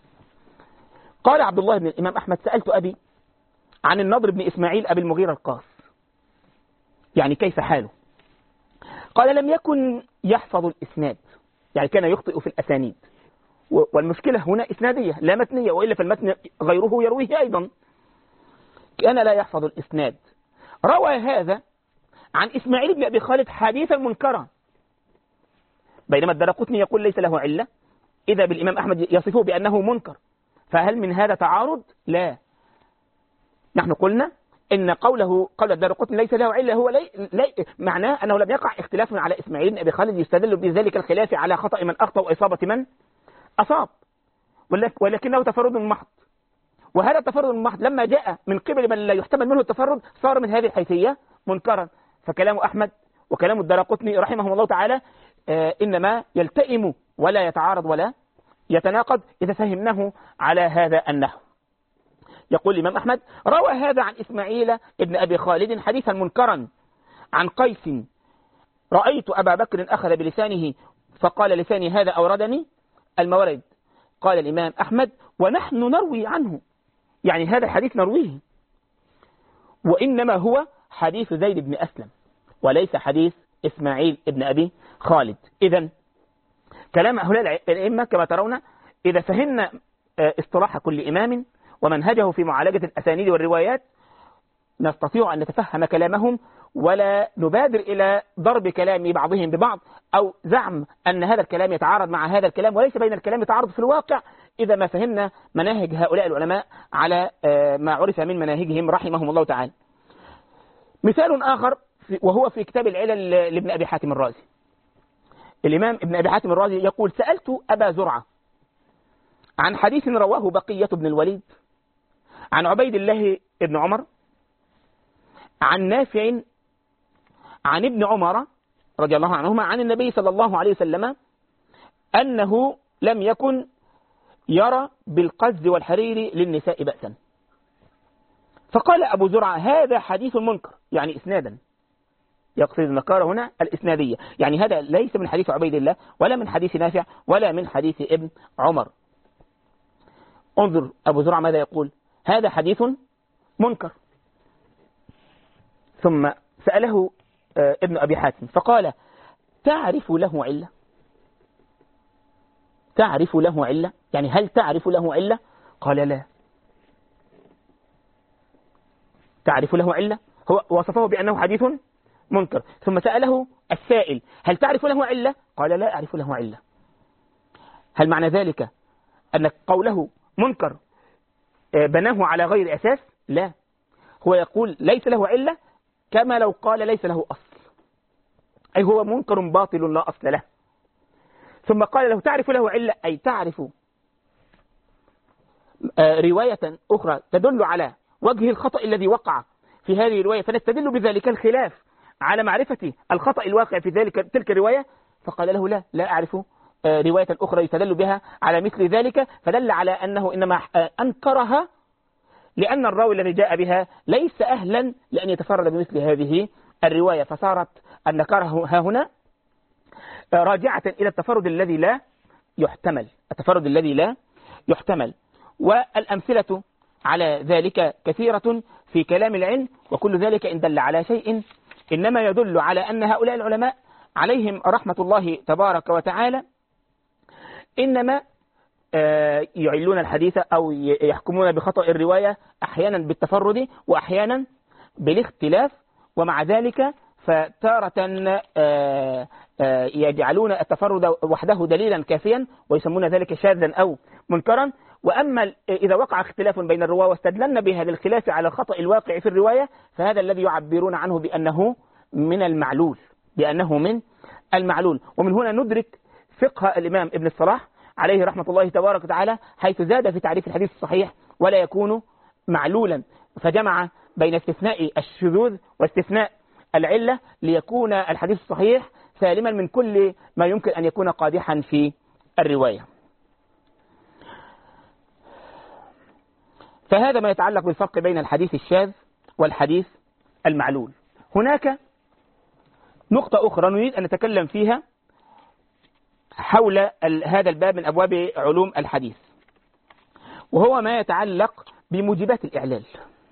قال عبد الله بن الإمام أحمد: سألت أبي عن النضر بن إسماعيل أبي المغيرة القاس، يعني كيف حاله؟ قال: لم يكن يحفظ الإسناد، يعني كان يخطئ في الأسانيد، والمشكلة هنا إسنادية لا متنية، وإلا فالمتن غيره يرويه أيضا. كان لا يحفظ الإسناد. روى هذا عن إسماعيل بن أبي خالد حديثا منكرا، بينما الدرقطني يقول ليس له علة، إذا بالإمام أحمد يصفه بأنه منكر. فهل من هذا تعارض؟ لا. نحن قلنا إن قول الدرقطني ليس له علة هو معناه أنه لم يقع اختلاف على إسماعيل بن أبي خالد يستدل بذلك الخلاف على خطأ من أخطأ وإصابة من أصاب، ولكنه تفرد محض. وهذا التفرد المحض لما جاء من قبل من لا يحتمل منه التفرد صار من هذه الحيثية منكرا. فكلام أحمد وكلام الدرقطني رحمه الله تعالى إنما يلتئم ولا يتعارض ولا يتناقض إذا فهمناه على هذا النحو. يقول الإمام أحمد: روى هذا عن إسماعيل ابن أبي خالد حديثا منكرا عن قيس: رأيت أبا بكر أخذ بلسانه فقال: لساني هذا أوردني المورد. قال الإمام أحمد: ونحن نروي عنه، يعني هذا الحديث نرويه، وإنما هو حديث زيد بن أسلم وليس حديث إسماعيل ابن أبي خالد. إذن كلام هؤلاء الأئمة كما ترون إذا فهمنا اصطلاح كل إمام ومنهجه في معالجة الأسانيد والروايات نستطيع أن نتفهم كلامهم، ولا نبادر إلى ضرب كلام بعضهم ببعض أو زعم أن هذا الكلام يتعارض مع هذا الكلام، وليس بين الكلام يتعارض في الواقع إذا ما فهمنا مناهج هؤلاء العلماء على ما عرف من مناهجهم رحمهم الله تعالى. مثال آخر وهو في كتاب العلل لابن أبي حاتم الرازي. الإمام ابن أبي حاتم الرازي يقول: سألت أبا زرعة عن حديث رواه بقية بن الوليد عن عبيد الله بن عمر عن نافع عن ابن عمر رضي الله عنهما عن النبي صلى الله عليه وسلم أنه لم يكن يرى بالقز والحرير للنساء بأسا. فقال أبو زرعة: هذا حديث منكر، يعني إسنادا، يقصد النكارة هنا الإسنادية، يعني هذا ليس من حديث عبيد الله ولا من حديث نافع ولا من حديث ابن عمر. انظر أبو زرعة ماذا يقول: هذا حديث منكر. ثم سأله ابن أبي حاتم فقال: تعرف له علة؟ تعرف له علة؟ يعني هل تعرف له علة؟ قال: لا. تعرف له علة؟ هو وصفه بأنه حديث منكر. ثم سأله السائل: هل تعرف له علة؟ قال: لا أعرف له علة. هل معنى ذلك أن قوله منكر بناه على غير أساس؟ لا، هو يقول ليس له علة كما لو قال ليس له أصل، أي هو منكر باطل لا أصل له. ثم قال له: تعرف له علة، أي تعرف رواية أخرى تدل على وجه الخطأ الذي وقع في هذه الرواية فنستدل بذلك الخلاف على معرفة الخطأ الواقع في تلك الرواية؟ فقال له: لا أعرف رواية أخرى يستدل بها على مثل ذلك. فدل على أنه إنما أنكرها لأن الراوي الذي جاء بها ليس أهلا لأن يتفرد بمثل هذه الرواية، فصارت النكارة ها هنا راجعة إلى التفرد الذي لا يحتمل، التفرد الذي لا يحتمل. والأمثلة على ذلك كثيرة في كلام العلم، وكل ذلك إن دل على شيء إنما يدل على أن هؤلاء العلماء عليهم رحمة الله تبارك وتعالى إنما يعلون الحديث أو يحكمون بخطأ الرواية أحيانا بالتفرد وأحيانا بالاختلاف، ومع ذلك فتارة يجعلون التفرد وحده دليلا كافيا ويسمون ذلك شاذا أو منكرا. وأما إذا وقع اختلاف بين الرواة واستدللنا بهذا الخلاف على الخطأ الواقع في الرواية فهذا الذي يعبرون عنه بأنه من المعلول، بأنه من المعلول. ومن هنا ندرك فقه الإمام ابن الصلاح عليه رحمة الله تبارك وتعالى، حيث زاد في تعريف الحديث الصحيح ولا يكون معلولا، فجمع بين استثناء الشذوذ واستثناء العلة ليكون الحديث الصحيح سالما من كل ما يمكن أن يكون قادحا في الرواية. فهذا ما يتعلق بالفرق بين الحديث الشاذ والحديث المعلول. هناك نقطة أخرى نريد أن نتكلم فيها حول هذا الباب من أبواب علوم الحديث، وهو ما يتعلق بموجبات الإعلال.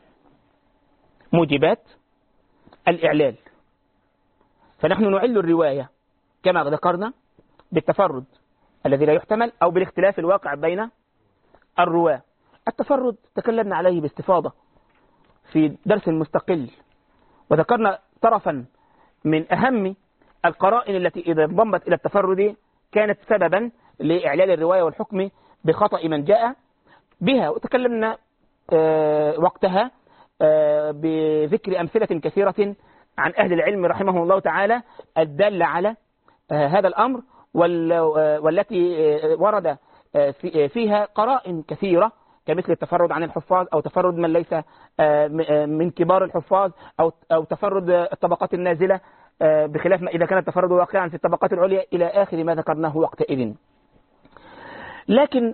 موجبات الإعلال، فنحن نعل الرواية كما ذكرنا بالتفرد الذي لا يحتمل أو بالاختلاف الواقع بين الرواة. التفرد تكلمنا عليه باستفاضة في درس مستقل، وذكرنا طرفا من أهم القرائن التي إذا انضمت إلى التفرد كانت سببا لإعلال الرواية والحكم بخطأ من جاء بها، وتكلمنا وقتها بذكر أمثلة كثيرة عن أهل العلم رحمه الله تعالى الدالة على هذا الأمر، والتي ورد فيها قرائن كثيرة كمثل التفرد عن الحفاظ، أو تفرد من ليس من كبار الحفاظ، أو تفرد الطبقات النازلة بخلاف ما إذا كان التفرد واقعا في الطبقات العليا إلى آخر ما ذكرناه وقتئذ. لكن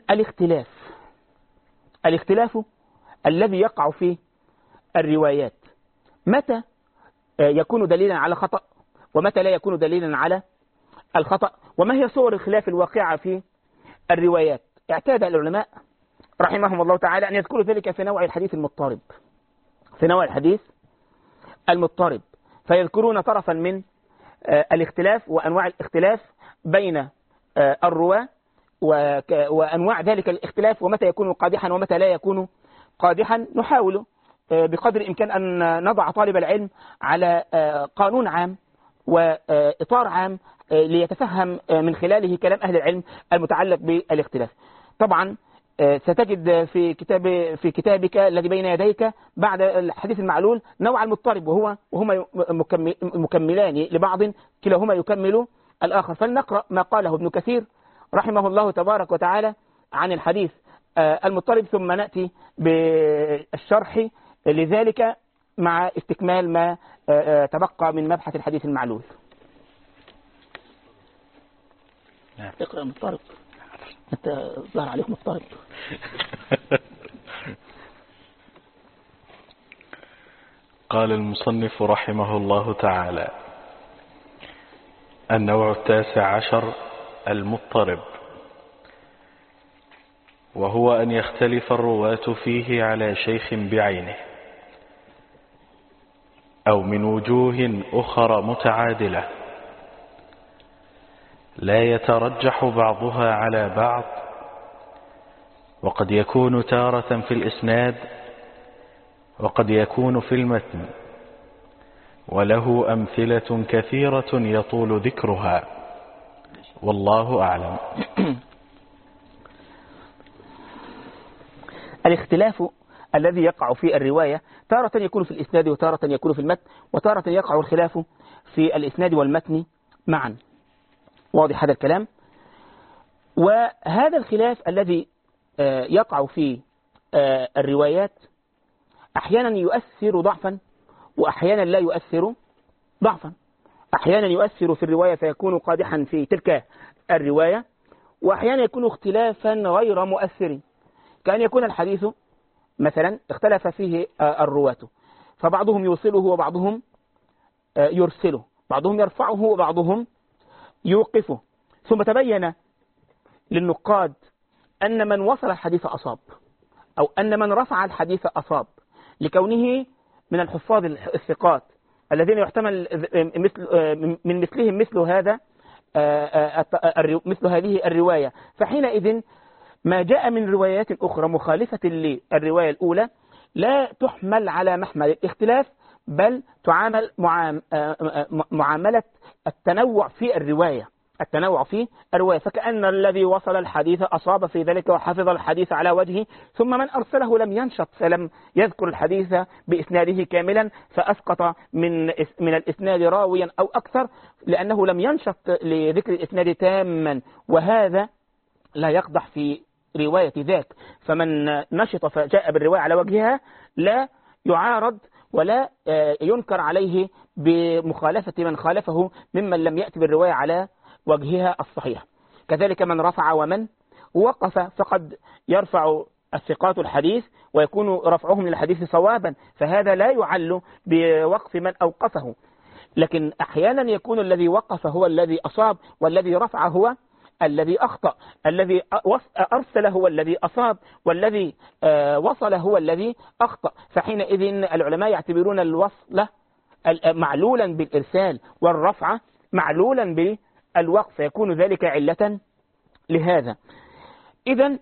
الاختلاف الذي يقع في الروايات متى يكون دليلا على خطأ ومتى لا يكون دليلا على الخطأ، وما هي صور الخلاف الواقعة في الروايات. اعتاد العلماء رحمهم الله تعالى أن يذكروا ذلك في نوع الحديث المضطرب، فيذكرون طرفا من الاختلاف وأنواع الاختلاف بين الرواة وأنواع ذلك الاختلاف ومتى يكون قادحا ومتى لا يكون قادحا. نحاول بقدر الإمكان أن نضع طالب العلم على قانون عام وإطار عام ليتفهم من خلاله كلام أهل العلم المتعلق بالاختلاف. طبعا ستجد في كتابك الذي بين يديك بعد الحديث المعلول نوع المضطرب، وهما مكملان لبعض، كلاهما يكمل الآخر. فلنقرأ ما قاله ابن كثير رحمه الله تبارك وتعالى عن الحديث المضطرب، ثم نأتي بالشرح لذلك مع استكمال ما تبقى من مبحث الحديث المعلول. اقرأ مضطرب، انت ظهر عليك مضطرب.
قال المصنف رحمه الله تعالى: النوع 19 المضطرب، وهو أن يختلف الرواة فيه على شيخ بعينه أو من وجوه أخرى متعادلة لا يترجح بعضها على بعض، وقد يكون تارة في الإسناد وقد يكون في المتن، وله أمثلة كثيرة يطول ذكرها، والله أعلم.
الاختلاف الذي يقع في الرواية تارة يكون في الإسناد وتارة يكون في المتن، وتارة يقع الخلاف في الإسناد والمتن معا. واضح هذا الكلام؟ وهذا الخلاف الذي يقع في الروايات أحيانا يؤثر ضعفا وأحيانا لا يؤثر ضعفا. أحيانا يؤثر في الرواية فيكون قادحا في تلك الرواية، وأحيانا يكون اختلافا غير مؤثر، كأن يكون الحديث مثلا اختلف فيه الرواة، فبعضهم يوصله وبعضهم يرسله، بعضهم يرفعه وبعضهم يوقفه، ثم تبين للنقاد أن من وصل الحديث أصاب، أو أن من رفع الحديث أصاب، لكونه من الحفاظ الثقات الذين يحتمل من مثلهم مثل هذه الرواية. فحينئذ ما جاء من روايات أخرى مخالفة للرواية الأولى لا تحمل على محمل الاختلاف، بل تعامل معاملة التنوع في الرواية، فكأن الذي وصل الحديث أصاب في ذلك وحفظ الحديث على وجهه، ثم من أرسله لم ينشط فلم يذكر الحديث بإسناده كاملا، فأسقط من الإسناد راويا أو أكثر لأنه لم ينشط لذكر الإسناد تاما. وهذا لا يقدح في رواية ذاك، فمن نشط فجاء بالرواية على وجهها لا يعارض ولا ينكر عليه بمخالفة من خالفه ممن لم يأتي بالرواية على وجهها الصحيح. كذلك من رفع ومن وقف، فقد يرفع الثقات الحديث ويكون رفعهم للحديث صوابا، فهذا لا يعل بوقف من أوقفه. لكن أحيانا يكون الذي وقف هو الذي أصاب، والذي رفع هو الذي أخطأ، الذي أرسل هو الذي أصاب، والذي وصل هو الذي أخطأ. فحينئذ العلماء يعتبرون الوصل معلولا بالإرسال والرفع معلولا بالوقف، فيكون ذلك علة لهذا. إذن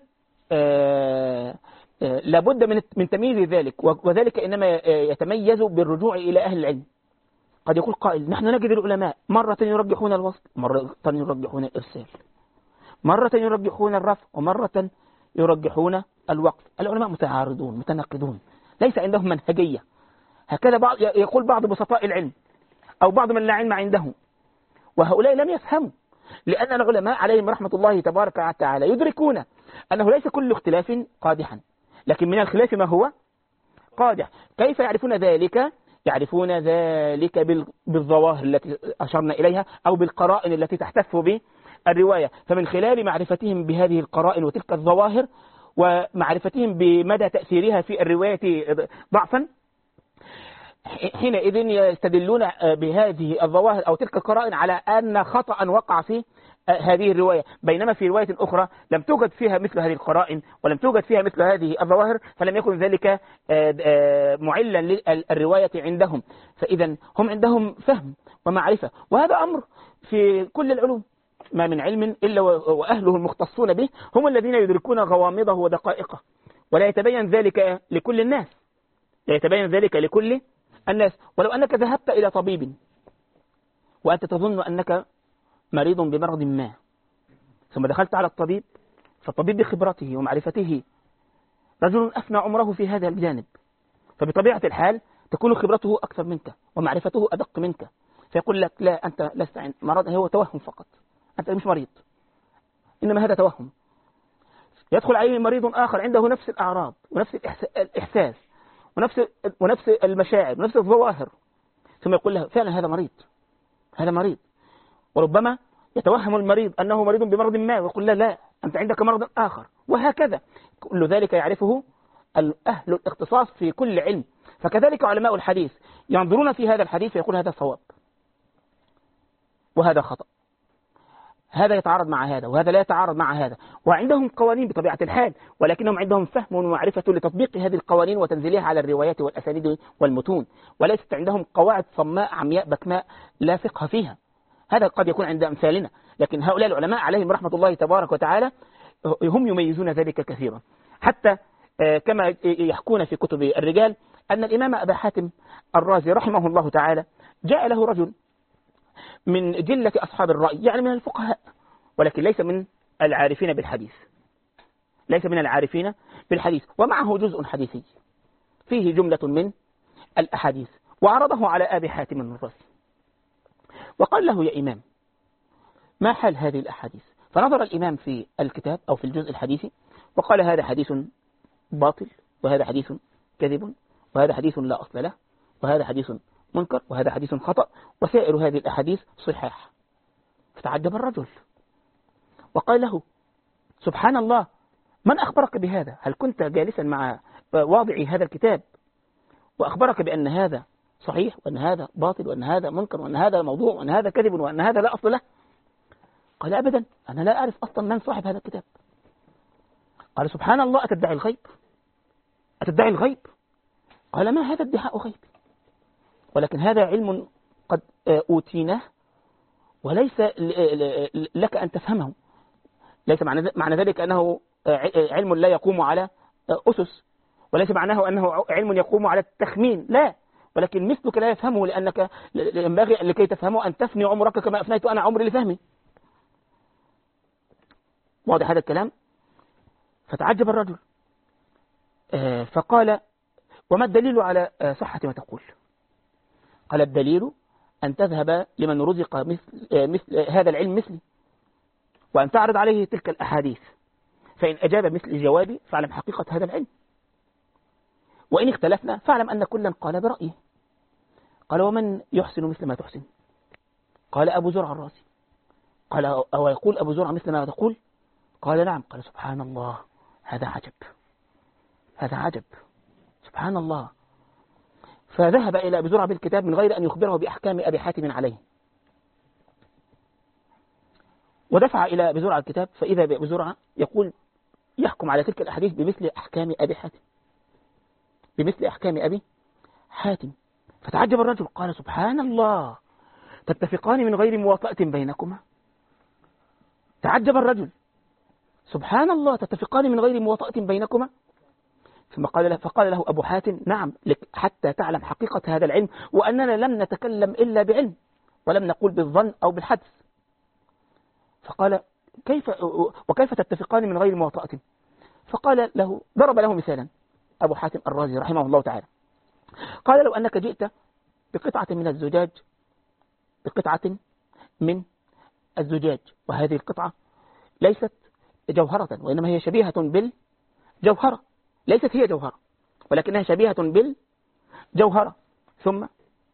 لابد من تمييز ذلك، وذلك إنما يتميز بالرجوع إلى أهل العلم. قد يقول قائل نحن نجد العلماء مرة يرجحون الوصل، مرة يرجحون الإرسال، مرة يرجحون الرفع، ومرة يرجحون الوقف. العلماء متعارضون متناقضون، ليس عندهم منهجية. هكذا يقول بعض بسطاء العلم أو بعض من لا علم عنده، وهؤلاء لم يفهموا، لأن العلماء عليهم رحمة الله تبارك وتعالى يدركون أنه ليس كل اختلاف قادحا، لكن من الخلاف ما هو قادح. كيف يعرفون ذلك؟ يعرفون ذلك بالظواهر التي أشرنا إليها أو بالقرائن التي تحتف بالرواية. فمن خلال معرفتهم بهذه القرائن وتلك الظواهر ومعرفتهم بمدى تأثيرها في الرواية ضعفا، حينئذ يستدلون بهذه الظواهر أو تلك القرائن على أن خطأ وقع في هذه الرواية، بينما في رواية أخرى لم توجد فيها مثل هذه القرائن ولم توجد فيها مثل هذه الظواهر، فلم يكن ذلك معلا للرواية عندهم. فإذا هم عندهم فهم ومعرفة، وهذا أمر في كل العلوم، ما من علم إلا وأهله المختصون به هم الذين يدركون غوامضه ودقائقه، ولا يتبين ذلك لكل الناس، لا يتبين ذلك لكل الناس. ولو أنك ذهبت إلى طبيب وأنت تظن أنك مريض بمرض ما، ثم دخلت على الطبيب، فالطبيب بخبرته ومعرفته رجل أفنى عمره في هذا الجانب، فبطبيعة الحال تكون خبرته أكثر منك ومعرفته أدق منك، فيقول لك لا أنت لست عند مرض، هو توهم فقط، أنت مش مريض، إنما هذا توهم. يدخل عليه مريض آخر عنده نفس الأعراض ونفس الإحساس ونفس المشاعر ونفس الظواهر، ثم يقول له فعلا هذا مريض، هذا مريض. وربما يتوهم المريض أنه مريض بمرض ما ويقول لا أنت عندك مرض آخر، وهكذا. كل ذلك يعرفه أهل الاختصاص في كل علم. فكذلك علماء الحديث ينظرون في هذا الحديث ويقول هذا صواب وهذا خطأ، هذا يتعارض مع هذا وهذا لا يتعارض مع هذا، وعندهم قوانين بطبيعة الحال، ولكنهم عندهم فهم ومعرفة لتطبيق هذه القوانين وتنزيلها على الروايات والأسانيد والمتون، وليست عندهم قواعد صماء عمياء بكماء لا فقه فيها. هذا قد يكون عند أمثالنا، لكن هؤلاء العلماء عليهم رحمة الله تبارك وتعالى هم يميزون ذلك كثيرا. حتى كما يحكون في كتب الرجال أن الإمام أبا حاتم الرازي رحمه الله تعالى جاء له رجل من جلة أصحاب الرأي، يعني من الفقهاء، ولكن ليس من العارفين بالحديث، ليس من العارفين بالحديث، ومعه جزء حديثي فيه جملة من الأحاديث، وعرضه على أبي حاتم الرازي وقال له يا إمام ما حال هذه الأحاديث؟ فنظر الإمام في الكتاب أو في الجزء الحديثي وقال هذا حديث باطل، وهذا حديث كذب، وهذا حديث لا أصل له، وهذا حديث منكر، وهذا حديث خطأ، وسائر هذه الأحاديث صحاح. فتعجب الرجل وقال له سبحان الله، من أخبرك بهذا؟ هل كنت جالسا مع واضعي هذا الكتاب وأخبرك بأن هذا صحيح وأن هذا باطل وأن هذا منكر وأن هذا موضوع وأن هذا كذب وأن هذا لا أصل له؟ قال أبدا، أنا لا أعرف أصلا من صاحب هذا الكتاب. قال سبحان الله، أتدعي الغيب؟ أتدعي الغيب؟ قال ما هذا ادعاء غيب، ولكن هذا علم قد أوتيناه وليس لك أن تفهمه. ليس معنى ذلك أنه علم لا يقوم على أسس، وليس معناه أنه علم يقوم على التخمين، لا، ولكن مثلك لا يفهمه، لأنك ينبغي لكي تفهمه أن تفني عمرك كما أفنيت أنا عمري لفهمي. واضح هذا الكلام؟ فتعجب الرجل فقال وما الدليل على صحة ما تقول؟ قال الدليل أن تذهب لمن رزق مثل هذا العلم مثلي، وأن تعرض عليه تلك الأحاديث فإن أجاب مثل جوابي فاعلم حقيقة هذا العلم، وإن اختلفنا فاعلم أن كلا قال برأيه. قال ومن يحسن مثل ما تحسن؟ قال أبو زرع الرازي. قال أو يقول أبو زرع مثل ما تقول؟ قال نعم. قال سبحان الله، هذا عجب، هذا عجب، سبحان الله. فذهب إلى أبي زرع بالكتاب من غير أن يخبره بأحكام أبي حاتم عليه، ودفع إلى أبي زرع الكتاب، فإذا بأبي زرع يقول يحكم على تلك الأحاديث بمثل أحكام أبي حاتم، بمثل أحكام أبي حاتم. فتعجب الرجل، قال سبحان الله، تتفقان من غير مواطأة بينكما؟ تعجب الرجل، سبحان الله، تتفقان من غير مواطأة بينكما؟ ثم فقال له أبو حاتم نعم، حتى تعلم حقيقة هذا العلم، وأننا لم نتكلم إلا بعلم، ولم نقول بالظن أو بالحدس. فقال وكيف تتفقان من غير مواطأة؟ فقال له، ضرب له مثالا أبو حاتم الرازي رحمه الله تعالى، قال لو أنك جئت بقطعة من الزجاج، بقطعة من الزجاج، وهذه القطعة ليست جوهرة، وإنما هي شبيهة بالجوهرة، ليست هي جوهرة ولكنها شبيهة بالجوهرة، ثم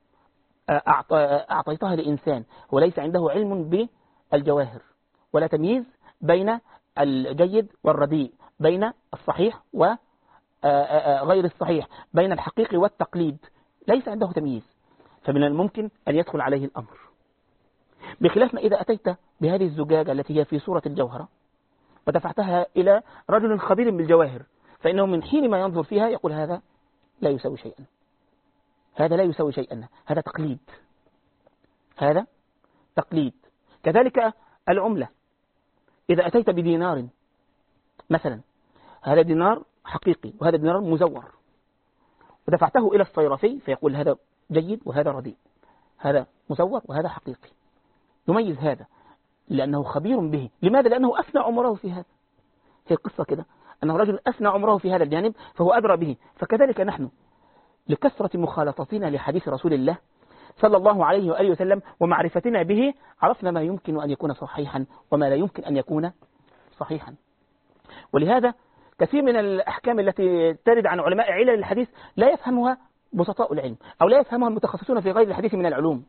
أعطيتها لإنسان وليس عنده علم بالجواهر ولا تمييز بين الجيد والرديء، بين الصحيح وغير الصحيح، بين الحقيقي والتقليد، ليس عنده تمييز، فمن الممكن أن يدخل عليه الأمر. بخلاف ما إذا أتيت بهذه الزجاجة التي هي في صورة الجوهرة ودفعتها إلى رجل خبير بالجواهر، فإنه من حين ما ينظر فيها يقول هذا لا يسوي شيئا، هذا لا يسوي شيئا، هذا تقليد، هذا تقليد. كذلك العملة، إذا أتيت بدينار مثلا، هذا دينار حقيقي وهذا دينار مزور، ودفعته إلى الصيرفي فيقول هذا جيد وهذا رديء، هذا مزور وهذا حقيقي، يميز هذا لأنه خبير به. لماذا؟ لأنه أفنى عمره في هذا. هي القصة كده، أنه رجل أفنى عمره في هذا الجانب فهو أدرى به. فكذلك نحن لكثرة مخالطتنا لحديث رسول الله صلى الله عليه وآله وسلم ومعرفتنا به، عرفنا ما يمكن أن يكون صحيحا وما لا يمكن أن يكون صحيحا. ولهذا كثير من الأحكام التي ترد عن علماء علل الحديث لا يفهمها بسطاء العلم، أو لا يفهمها المتخصصون في غير الحديث من العلوم.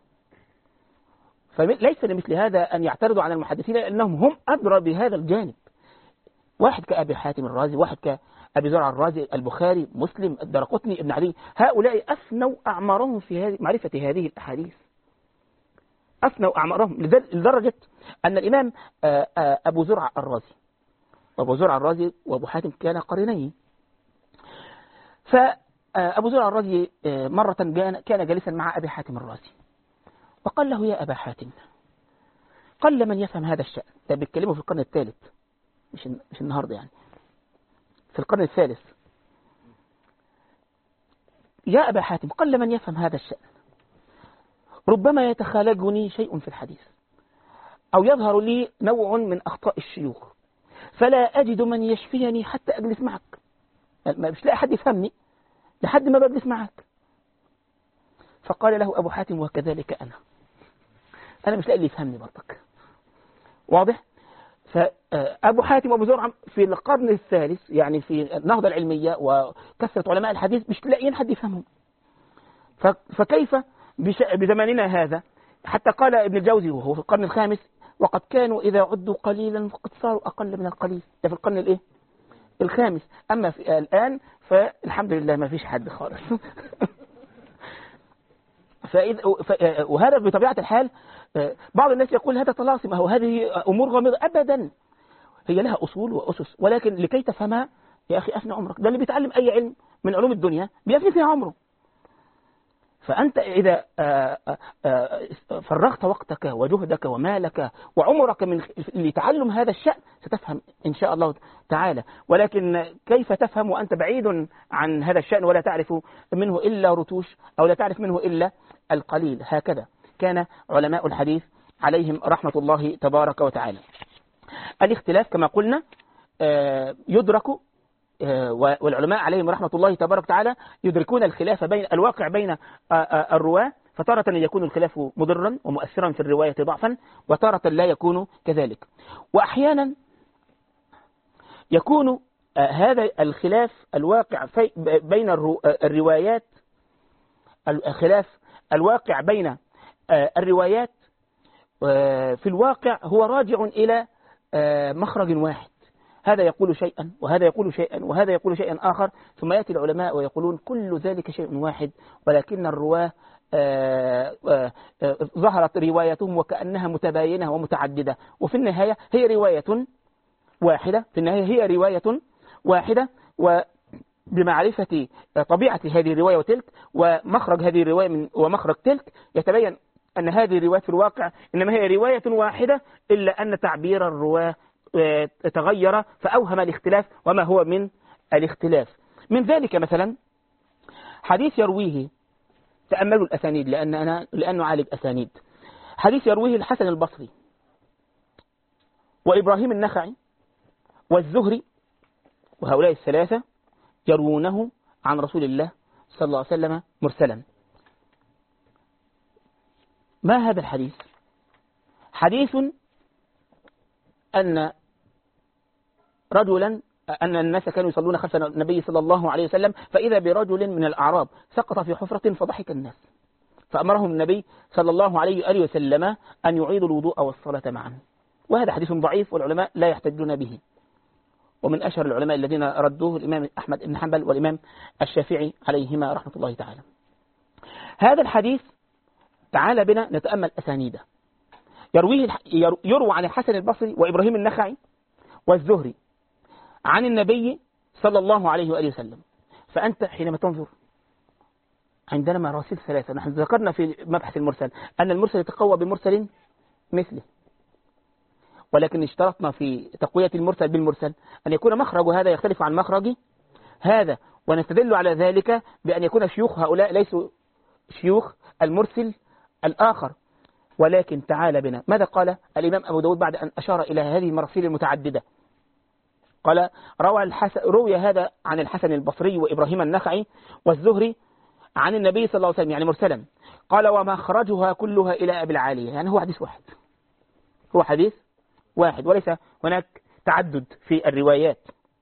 فليس لمثل هذا أن يعترضوا على المحدثين، لأنهم هم أدرى بهذا الجانب. واحد كأبي حاتم الرازي، واحد كأبي زرع الرازي، البخاري، مسلم، الدرقطني، ابن علي، هؤلاء أفنوا أعمارهم في معرفة هذه الأحاديث، أفنوا أعمارهم لدرجة أن الإمام أبو زرع الرازي وأبو زرع الرازي وأبو حاتم كان قرينين. فأبو زرع الرازي مرة كان جالسا مع أبي حاتم الرازي، وقال له يا أبا حاتم، قل من يفهم هذا الشأن. ده بيتكلموا في القرن الثالث، مش النهاردة يعني، في القرن الثالث. يا أبا حاتم، قل من يفهم هذا الشأن، ربما يتخالجني شيء في الحديث أو يظهر لي نوع من أخطاء الشيوخ، فلا أجد من يشفيني حتى أجلس معك. مش لاقي حد يفهمني لحد ما بجلس معك. فقال له أبو حاتم وكذلك أنا مش لاقي اللي يفهمني برضك. واضح؟ فأبو حاتم وأبو زرع في القرن الثالث، يعني في النهضة العلمية وكثرة علماء الحديث، مش لاقيين حد يفهمهم. فكيف بزماننا هذا؟ حتى قال ابن الجوزي وهو في القرن الخامس وقد كانوا إذا عدوا قليلا فقد صاروا أقل من القليل. ده في القرن الخامس. أما في الآن فالحمد لله ما فيش حد خالص. وهذا بطبيعة الحال بعض الناس يقول هذا طلاسم أو هذه أمور غامضة. أبدا، هي لها أصول وأسس، ولكن لكي تفهمها يا أخي أفنى عمرك. ده اللي بيتعلم أي علم من علوم الدنيا بيفني فيها عمره. فأنت إذا فرغت وقتك وجهدك ومالك وعمرك لتعلم هذا الشأن ستفهم إن شاء الله تعالى. ولكن كيف تفهم وأنت بعيد عن هذا الشأن ولا تعرف منه إلا رتوش أو لا تعرف منه إلا القليل؟ هكذا كان علماء الحديث عليهم رحمة الله تبارك وتعالى. الاختلاف كما قلنا يدرك، والعلماء عليهم رحمة الله تبارك وتعالى يدركون الخلاف بين الواقع بين الرواة، فتارة يكون الخلاف مضرا ومؤثرا في الرواية ضعفا، وتارة لا يكون كذلك. وأحيانا يكون هذا الخلاف الواقع بين الروايات، الخلاف الواقع بين الروايات في الواقع هو راجع إلى مخرج واحد، هذا يقول شيئا وهذا يقول شيئا وهذا يقول شيئا آخر، ثم يأتي العلماء ويقولون كل ذلك شيء واحد، ولكن الرواة ظهرت روايتهم وكأنها متباينة ومتعددة، وفي النهاية هي رواية واحدة، في النهاية هي رواية واحدة، وبمعرفة طبيعة هذه الرواية وتلك ومخرج هذه الرواية ومخرج تلك يتبين أن هذه الرواية في الواقع إنما هي رواية واحدة، إلا أن تعبير الرواة تغير فأوهم الاختلاف وما هو من الاختلاف. من ذلك مثلا حديث يرويه، تأملوا الأسانيد لأنه عالج أسانيد، حديث يرويه الحسن البصري وإبراهيم النخعي والزهري، وهؤلاء الثلاثة يروونه عن رسول الله صلى الله عليه وسلم مرسلا. ما هذا الحديث؟ حديث أن الناس كانوا يصلون خلف النبي صلى الله عليه وسلم، فإذا برجل من الأعراب سقط في حفرة فضحك الناس، فأمرهم النبي صلى الله عليه وآله وسلم أن يعيدوا الوضوء والصلاة معا. وهذا حديث ضعيف والعلماء لا يحتجون به، ومن أشهر العلماء الذين ردوه الإمام أحمد بن حنبل والإمام الشافعي عليهما رحمة الله تعالى. هذا الحديث تعالى بنا نتأمل أسانيده. يروى عن الحسن البصري وإبراهيم النخعي والزهري عن النبي صلى الله عليه وآله وسلم. فأنت حينما تنظر عندنا مراسيل ثلاثة، نحن ذكرنا في مبحث المرسل أن المرسل يتقوى بمرسل مثله، ولكن اشترطنا في تقوية المرسل بالمرسل أن يكون مخرج هذا يختلف عن مخرج هذا، ونستدل على ذلك بأن يكون شيوخ هؤلاء ليسوا شيوخ المرسل الآخر. ولكن تعالى بنا ماذا قال الإمام أبو داود بعد أن أشار إلى هذه المراسيل المتعددة؟ قال روي هذا عن الحسن البصري وإبراهيم النخعي والزهري عن النبي صلى الله عليه وسلم، يعني مرسلا. قال ومخرجها كلها إلى أبي العالية، يعني هو حديث واحد، هو حديث واحد وليس هناك تعدد في الروايات.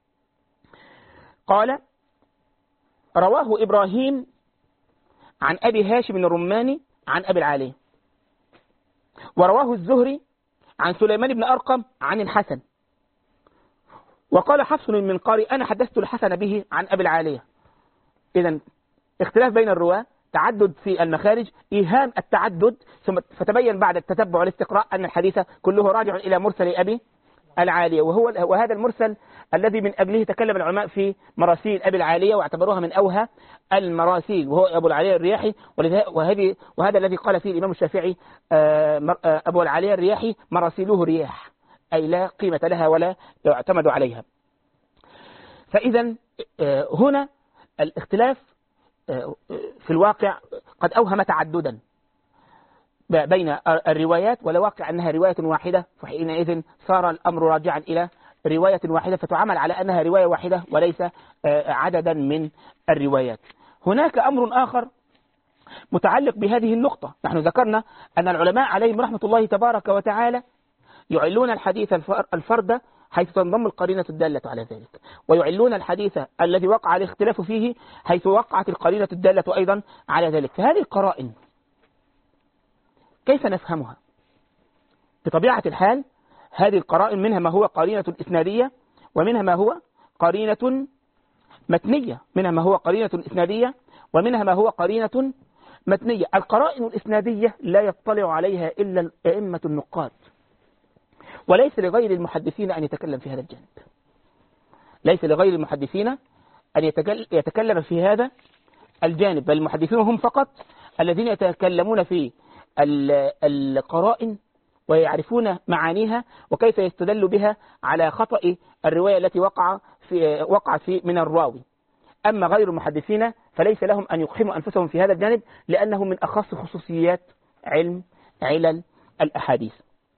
قال رواه إبراهيم عن أبي هاشم الرماني عن أبي العالية، ورواه الزهري عن سليمان بن أرقم عن الحسن، وقال حفص المنقاري أنا حدثت الحسن به عن أبي العالية. إذن اختلاف بين الرواة، تعدد في المخارج، إيهام التعدد، ثم فتبين بعد التتبع والاستقراء أن الحديث كله راجع إلى مرسل أبي العالية، وهذا المرسل الذي من أجله تكلم العلماء في مراسيل أبي العالية واعتبروها من أوهى المراسيل، وهو أبو العالية الرياحي. وهذا الذي قال فيه الإمام الشافعي أبو العالية الرياحي مراسيله رياح، أي لا قيمة لها ولا يعتمد عليها. فإذا هنا الاختلاف في الواقع قد أوهم تعددا بين الروايات، ولا واقع أنها رواية واحدة، فحينئذ صار الأمر راجعا إلى رواية واحدة، فتعامل على أنها رواية واحدة وليس عددا من الروايات. هناك أمر آخر متعلق بهذه النقطة. نحن ذكرنا أن العلماء عليهم رحمة الله تبارك وتعالى يعلون الحديث الفرد حيث تنضم القرينة الدالة على ذلك، ويعلون الحديث الذي وقع الاختلاف فيه حيث وقعت القرينة الدالة أيضا على ذلك. فهذه القرائن كيف نفهمها؟ بطبيعة الحال هذه القرائن منها ما هو قرينة إسنادية، ومنها ما هو قرينة متنية، منها ما هو قرينة إسنادية ومنها ما هو قرينة متنية. القرائن الإسنادية لا يطلع عليها إلا الأئمة النقاد، وليس لغير المحدثين أن يتكلم في هذا الجانب، ليس لغير المحدثين أن يتكلم في هذا الجانب، بل المحدثين هم فقط الذين يتكلمون في القرائن ويعرفون معانيها وكيف يستدل بها على خطأ الرواية التي وقع في من الراوي. أما غير المحدثين فليس لهم أن يقحموا أنفسهم في هذا الجانب، لأنه من أخص خصوصيات علل الأحاديث.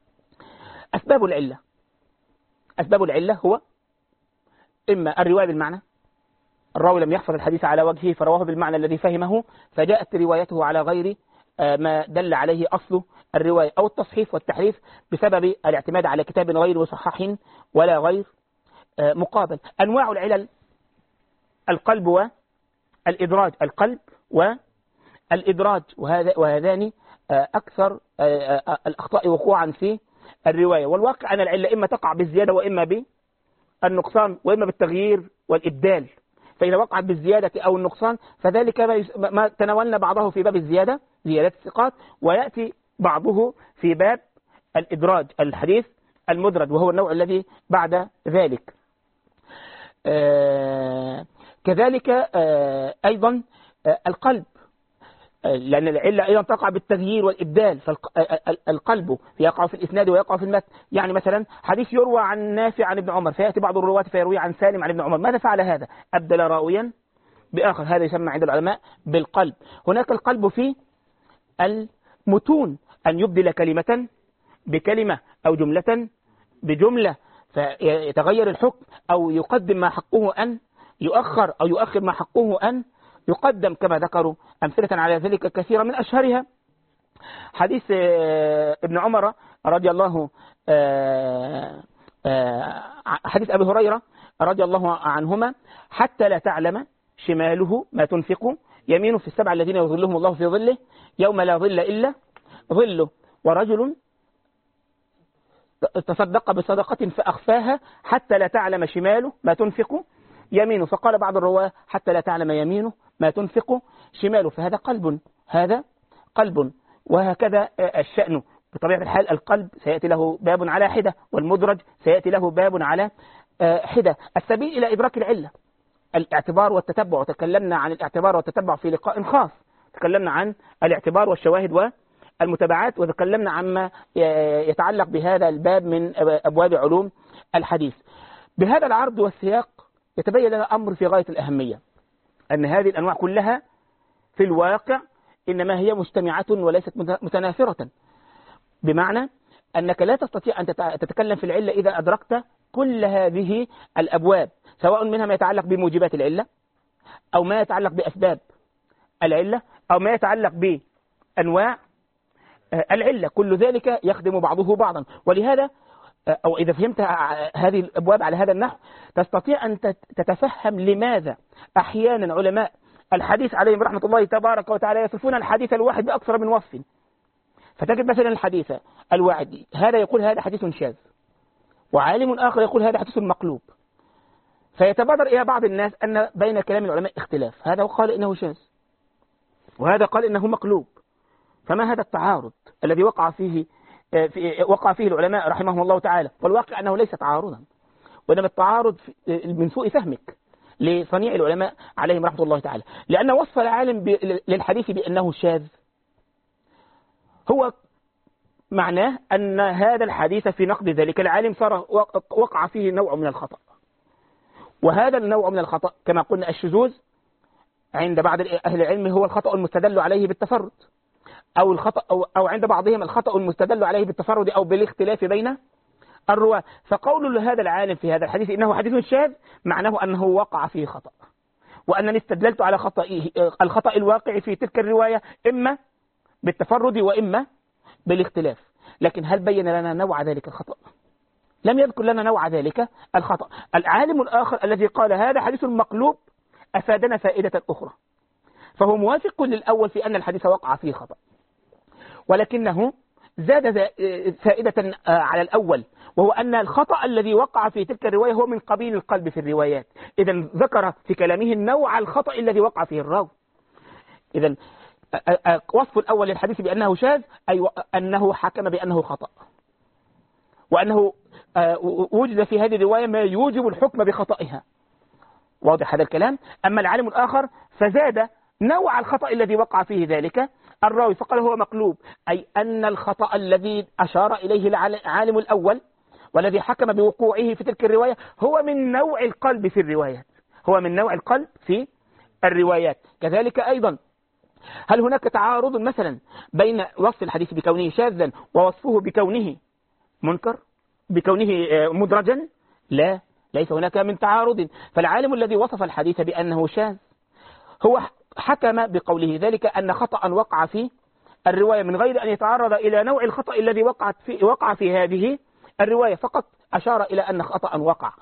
أسباب العلة هو إما الرواية بالمعنى، الراوي لم يحفظ الحديث على وجهه فرواه بالمعنى الذي فهمه فجاءت روايته على غير ما دل عليه أصل الرواية، أو التصحيف والتحريف بسبب الاعتماد على كتاب غير مصحح ولا غير مقابل. أنواع العلل: القلب والإدراج، القلب والإدراج، وهذان أكثر الأخطاء وقوعا في الرواية. والواقع أن العلة إما تقع بالزيادة وإما بالنقصان وإما بالتغيير والإبدال. فإذا وقعت بالزيادة أو النقصان فذلك ما تناولنا بعضه في باب الزيادة، زيادة الثقات، ويأتي بعضه في باب الإدراج، الحديث المدرج، وهو النوع الذي بعد ذلك. كذلك أيضا القلب، لأن العلة أيضا تقع بالتغيير والإبدال، فالقلب يقع في الإسناد ويقع في المتن. يعني مثلا حديث يروى عن نافع عن ابن عمر، فيأتي بعض الرواة فيروي عن سالم عن ابن عمر، ماذا فعل هذا؟ أبدل راويا بآخر، هذا يسمى عند العلماء بالقلب. هناك القلب في المتون، أن يبدل كلمة بكلمة أو جملة بجملة فيتغير الحكم، أو يقدم ما حقه أن يؤخر، أو يؤخر ما حقه أن يقدم، كما ذكروا أمثلة على ذلك كثيرا. من أشهرها حديث ابن عمر رضي الله حديث أبي هريرة رضي الله عنهما: حتى لا تعلم شماله ما تنفق يمينه في السبع الذين يظلهم الله في ظله يوم لا ظل إلا ظله. ورجل تصدق بصدقة فأخفاها حتى لا تعلم شماله ما تنفق يمينه. فقال بعض الرواة: حتى لا تعلم يمينه ما تنفق شماله. فهذا قلب، هذا قلب. وهكذا الشأن بطبيعة الحال. القلب سيأتي له باب على حدة، والمدرج سيأتي له باب على حدة. السبيل إلى إدراك العلة الاعتبار والتتبع، وتكلمنا عن الاعتبار والتتبع في لقاء خاص، تكلمنا عن الاعتبار والشواهد والمتابعات، وتكلمنا عما يتعلق بهذا الباب من أبواب علوم الحديث. بهذا العرض والسياق يتبين لنا أمر في غاية الأهمية، أن هذه الأنواع كلها في الواقع إنما هي مجتمعة وليست متنافرة، بمعنى أنك لا تستطيع أن تتكلم في العلة إذا أدركت كل هذه الأبواب، سواء منها ما يتعلق بموجبات العلة، أو ما يتعلق بأسباب العلة، أو ما يتعلق بأنواع العلة. كل ذلك يخدم بعضه بعضا. ولهذا أو إذا فهمت هذه الأبواب على هذا النحو تستطيع أن تتفهم لماذا أحيانا علماء الحديث عليهم رحمة الله تبارك وتعالى يصفون الحديث الواحد بأكثر من وصف. فتجد مثلا الحديث الواحد هذا يقول هذا حديث شاذ، وعالم آخر يقول هذا حديث مقلوب، فيتبادر إلى بعض الناس أن بين كلام العلماء اختلاف، هذا قال إنه شاذ وهذا قال إنه مقلوب. فما هذا التعارض الذي وقع فيه العلماء رحمهم الله تعالى؟ والواقع أنه ليس تعارضا، وإنما التعارض من سوء فهمك لصنيع العلماء عليهم رحمة الله تعالى. لأن وصف العالم للحديث بأنه شاذ هو معناه أن هذا الحديث في نقد ذلك العالم صار وقع فيه نوع من الخطأ، وهذا النوع من الخطأ كما قلنا الشذوذ عند بعض أهل العلم هو الخطأ المستدل عليه بالتفرد، أو الخطأ أو عند بعضهم الخطأ المستدل عليه بالتفرد أو بالاختلاف بين الرواة. فقول لهذا العالم في هذا الحديث إنه حديث شاذ معناه أنه وقع فيه خطأ، وأنني استدللت على الخطأ الواقع في تلك الرواية إما بالتفرد وإما بالاختلاف. لكن هل بين لنا نوع ذلك الخطأ؟ لم يذكر لنا نوع ذلك الخطأ. العالم الآخر الذي قال هذا حديث مقلوب أفادنا فائدة أخرى، فهو موافق للأول في أن الحديث وقع فيه خطأ، ولكنه زاد فائدة على الأول، وهو أن الخطأ الذي وقع في تلك الرواية هو من قبيل القلب في الروايات. إذا ذكر في كلامه النوع الخطأ الذي وقع فيه الراوي. إذا وصف الأول للحديث بأنه شاذ أي أنه حكم بأنه خطأ، وأنه وجد في هذه الرواية ما يوجب الحكم بخطئها. واضح هذا الكلام؟ أما العالم الآخر فزاد نوع الخطأ الذي وقع فيه ذلك الراوي فقال هو مقلوب، أي أن الخطأ الذي أشار إليه العالم الأول والذي حكم بوقوعه في تلك الرواية هو من نوع القلب في الروايات، هو من نوع القلب في الروايات. كذلك أيضا هل هناك تعارض مثلا بين وصف الحديث بكونه شاذا ووصفه بكونه منكر، بكونه مدرجا؟ لا، ليس هناك من تعارض. فالعالم الذي وصف الحديث بأنه شاذ هو حكم بقوله ذلك أن خطأ وقع في الرواية من غير أن يتعرض إلى نوع الخطأ الذي وقع في هذه الرواية، فقط أشار إلى أن خطأ وقع.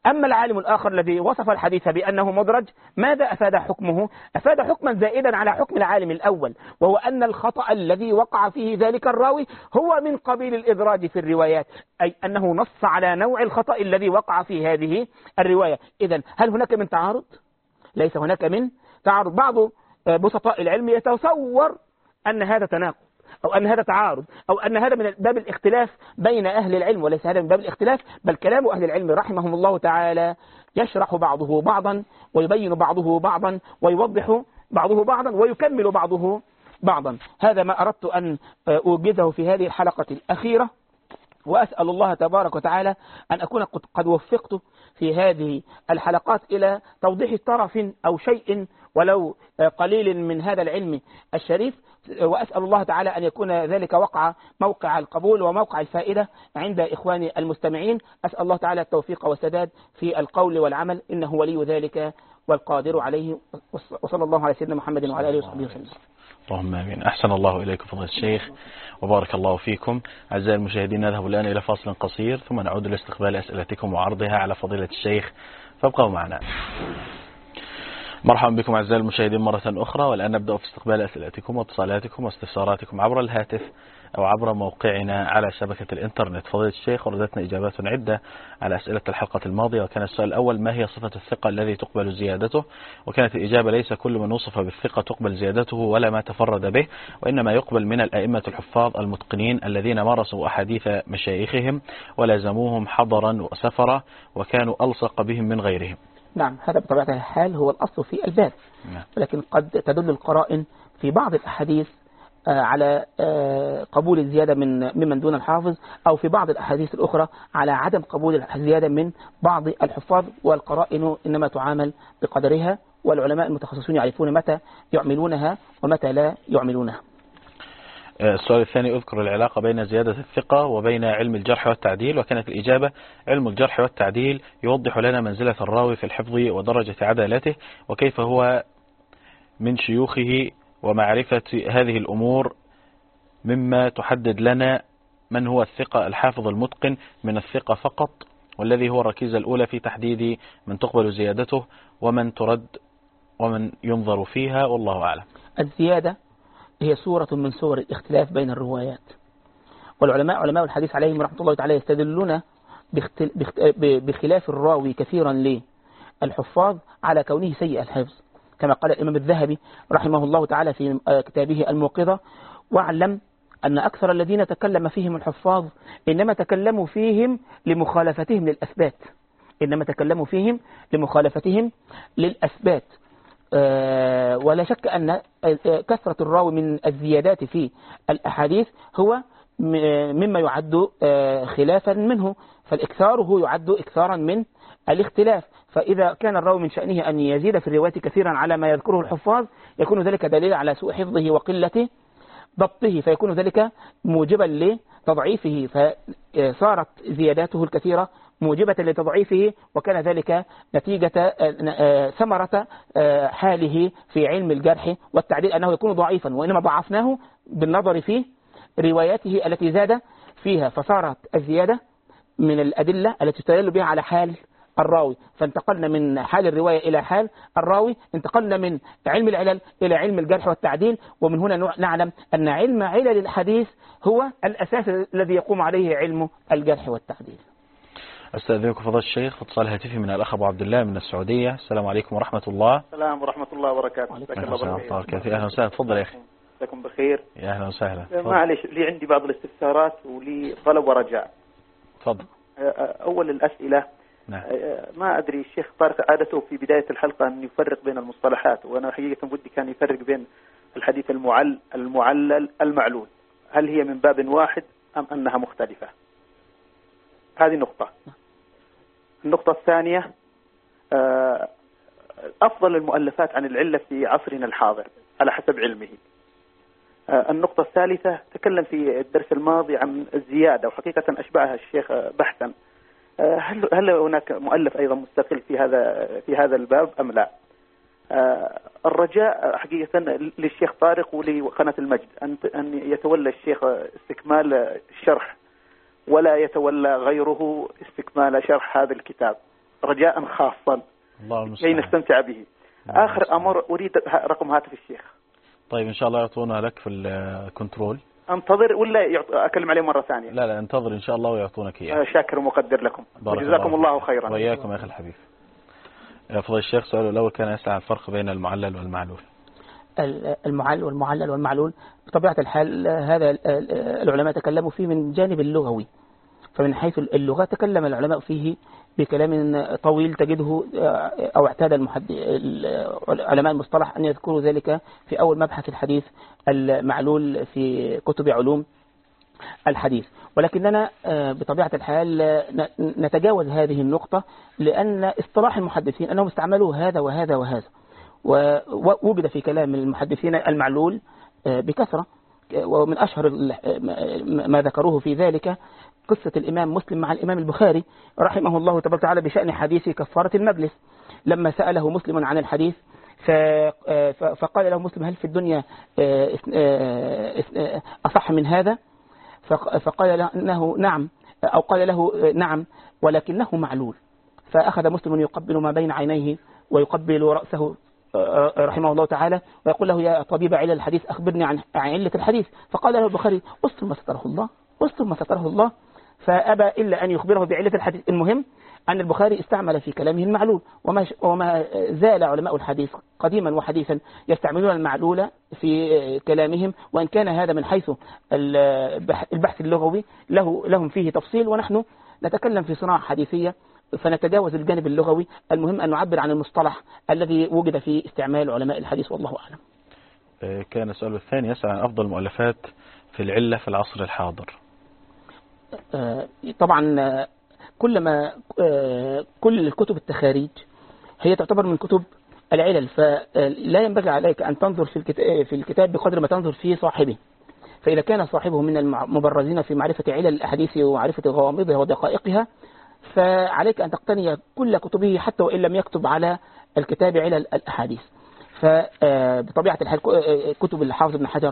أما العالم الآخر الذي وصف الحديث بأنه مدرج، ماذا أفاد حكمه؟ أفاد حكما زائدا على حكم العالم الأول، وهو أن الخطأ الذي وقع فيه ذلك الراوي هو من قبيل الإدراج في الروايات، أي أنه نص على نوع الخطأ الذي وقع في هذه الرواية. إذن هل هناك من تعارض؟ ليس هناك من تعارض. بعض بسطاء العلم يتصور أن هذا تناقض، أو أن هذا تعارض، أو أن هذا من باب الاختلاف بين أهل العلم، وليس هذا من باب الاختلاف، بل كلام أهل العلم رحمهم الله تعالى يشرح بعضه بعضا، ويبين بعضه بعضا، ويوضح بعضه بعضا، ويكمل بعضه بعضا. هذا ما أردت أن أوجزه في هذه الحلقة الأخيرة، وأسأل الله تبارك وتعالى أن أكون قد وفقت في هذه الحلقات إلى توضيح طرف أو شيء ولو قليل من هذا العلم الشريف، وأسأل الله تعالى أن يكون ذلك وقع موقع القبول وموقع الفائدة عند إخواني المستمعين. أسأل الله تعالى التوفيق والسداد في القول والعمل، إنه ولي ذلك والقادر عليه. وصلى الله على سيدنا محمد وعلى آله وصحبه وسلم.
اللهم آمين. أحسن الله إليكم فضيلة الشيخ وبارك الله فيكم. أعزائي المشاهدين، نذهب الآن إلى فاصل قصير ثم نعود لاستقبال أسئلتكم وعرضها على فضيلة الشيخ، فابقوا معنا. مرحبا بكم أعزائي المشاهدين مرة أخرى، والآن نبدأ في استقبال أسئلتكم واتصالاتكم واستفساراتكم عبر الهاتف أو عبر موقعنا على شبكة الإنترنت. فضيلة الشيخ، وردتنا إجابات عدة على أسئلة الحلقة الماضية، وكان السؤال الأول: ما هي صفة الثقة الذي تقبل زيادته؟ وكانت الإجابة: ليس كل من وصف بالثقة تقبل زيادته ولا ما تفرد به، وإنما يقبل من الأئمة الحفاظ المتقنين الذين مارسوا أحاديث مشايخهم ولازموهم حضرا وسفرا وكانوا ألصق بهم من غيرهم.
نعم، هذا بطبيعة الحال هو الأصل في الباب، ولكن قد تدل القرائن في بعض الأحاديث على قبول الزيادة ممن دون الحافظ، أو في بعض الأحاديث الأخرى على عدم قبول الزيادة من بعض الحفاظ، والقرائن إنما تعامل بقدرها، والعلماء المتخصصون يعرفون متى يعملونها ومتى لا يعملونها.
السؤال الثاني: أذكر العلاقة بين زيادة الثقة وبين علم الجرح والتعديل. وكانت الإجابة: علم الجرح والتعديل يوضح لنا منزلة الراوي في الحفظ ودرجة عدالته وكيف هو من شيوخه، ومعرفة هذه الأمور مما تحدد لنا من هو الثقة الحافظ المتقن من الثقة فقط، والذي هو الركيزة الأولى في تحديد من تقبل زيادته ومن ترد ومن ينظر فيها، والله أعلم.
الزيادة هي صورة من صور الاختلاف بين الروايات، والعلماء علماء الحديث عليهم رحمة الله تعالى يستدلون بخلاف الراوي كثيرا للحفاظ على كونه سيء الحفظ، كما قال الإمام الذهبي رحمه الله تعالى في كتابه الموقظة: واعلم أن أكثر الذين تكلم فيهم الحفاظ إنما تكلموا فيهم لمخالفتهم للأثبات، إنما تكلموا فيهم لمخالفتهم للأثبات. ولا شك أن كثرة الراوي من الزيادات في الأحاديث هو مما يعد خلافا منه، فالإكثار هو يعد إكثارا من الاختلاف. فإذا كان الراوي من شأنه أن يزيد في الرواية كثيرا على ما يذكره الحفاظ، يكون ذلك دليل على سوء حفظه وقلة ضبطه، فيكون ذلك موجبا لتضعيفه، فصارت زياداته الكثيرة موجبة لتضعيفه، وكان ذلك نتيجة ثمرة حاله في علم الجرح والتعديل أنه يكون ضعيفا، وإنما ضعفناه بالنظر في رواياته التي زاد فيها، فصارت الزيادة من الأدلة التي تدل بها على حال الراوي، فانتقلنا من حال الرواية إلى حال الراوي، انتقلنا من علم العلل إلى علم الجرح والتعديل. ومن هنا نعلم أن علم علل الحديث هو الأساس الذي يقوم عليه علم الجرح والتعديل.
أستاذنكم فضل الشيخ، اتصال هاتفي من الأخ أبو عبد الله من السعودية. السلام عليكم ورحمة الله.
السلام ورحمة الله وبركاته.
أهلا وسهلا. تفضل يا أخي.
لكم بخير.
يا أهلا وسهلا.
معلش لي عندي بعض الاستفسارات ولي طلب ورجاء.
تفضل.
أول الأسئلة.
نعم.
ما أدري الشيخ طارق عادته في بداية الحلقة أن يفرق بين المصطلحات، وأنا حقيقة ودي كان يفرق بين الحديث المعلل المعلول، هل هي من باب واحد أم أنها مختلفة؟ هذه نقطة. النقطة الثانية، أفضل المؤلفات عن العلة في عصرنا الحاضر على حسب علمه. النقطة الثالثة، تكلم في الدرس الماضي عن الزيادة، وحقيقة أشبعها الشيخ بحثا. هل هناك مؤلف أيضا مستقل في هذا الباب أم لا؟ الرجاء حقيقة للشيخ طارق ولقناة المجد أن يتولى الشيخ استكمال الشرح، ولا يتولى غيره استكمال شرح هذا الكتاب، رجاء خاصا كي نستمتع به. آخر أمر أريد رقم هاتف الشيخ.
طيب إن شاء الله يعطونا لك في الكنترول.
انتظر ولا أكلم عليه مرة ثانية؟
لا انتظر إن شاء الله ويعطونك إياه.
شاكر ومقدر لكم، وجزاكم الله خيرا.
وإياكم يا أخي الحبيب. يا فضل الشيخ، سؤاله الأول كان يسأل عن الفرق بين المعلل والمعلول.
المعلل والمعلول بطبيعة الحال هذا العلماء تكلموا فيه من جانب اللغوي، فمن حيث اللغة تكلم العلماء فيه بكلام طويل تجده أو اعتاد علماء المصطلح أن يذكروا ذلك في أول مبحث الحديث المعلول في كتب علوم الحديث. ولكننا بطبيعة الحال نتجاوز هذه النقطة، لأن اصطلاح المحدثين أنهم استعملوا هذا وهذا وهذا، ووجد في كلام المحدثين المعلول بكثرة، ومن أشهر ما ذكروه في ذلك قصة الإمام مسلم مع الإمام البخاري رحمه الله تبارك وتعالى بشأن حديث كفارة المجلس، لما سأله مسلم عن الحديث فقال له مسلم: هل في الدنيا أصح من هذا؟ فقال له نعم، أو قال له نعم ولكنه معلول. فأخذ مسلم يقبل ما بين عينيه ويقبل رأسه رحمه الله تعالى ويقول له: يا طبيب علل الحديث أخبرني عن علة الحديث. فقال له البخاري: استر ما ستره الله، استر ما ستره الله. فأبى إلا أن يخبره بعلة الحديث. المهم أن البخاري استعمل في كلامه المعلول، وما زال علماء الحديث قديما وحديثا يستعملون المعلول في كلامهم، وإن كان هذا من حيث البحث اللغوي لهم فيه تفصيل، ونحن نتكلم في صناعة حديثية فنتجاوز الجانب اللغوي. المهم أن نعبر عن المصطلح الذي وجد في استعمال علماء الحديث، والله أعلم.
كان السؤال الثاني يسأل عن أفضل المؤلفات في العلة في العصر الحاضر.
طبعا كل الكتب التخاريج هي تعتبر من كتب العلل، فلا ينبغي عليك أن تنظر في الكتاب بقدر ما تنظر في صاحبه. فإذا كان صاحبه من المبرزين في معرفة علل الأحاديث ومعرفة غوامضها ودقائقها، فعليك أن تقتني كل كتبه حتى وإن لم يكتب على الكتاب علل الأحاديث. فبطبيعة الحال كتب الحافظ ابن حجر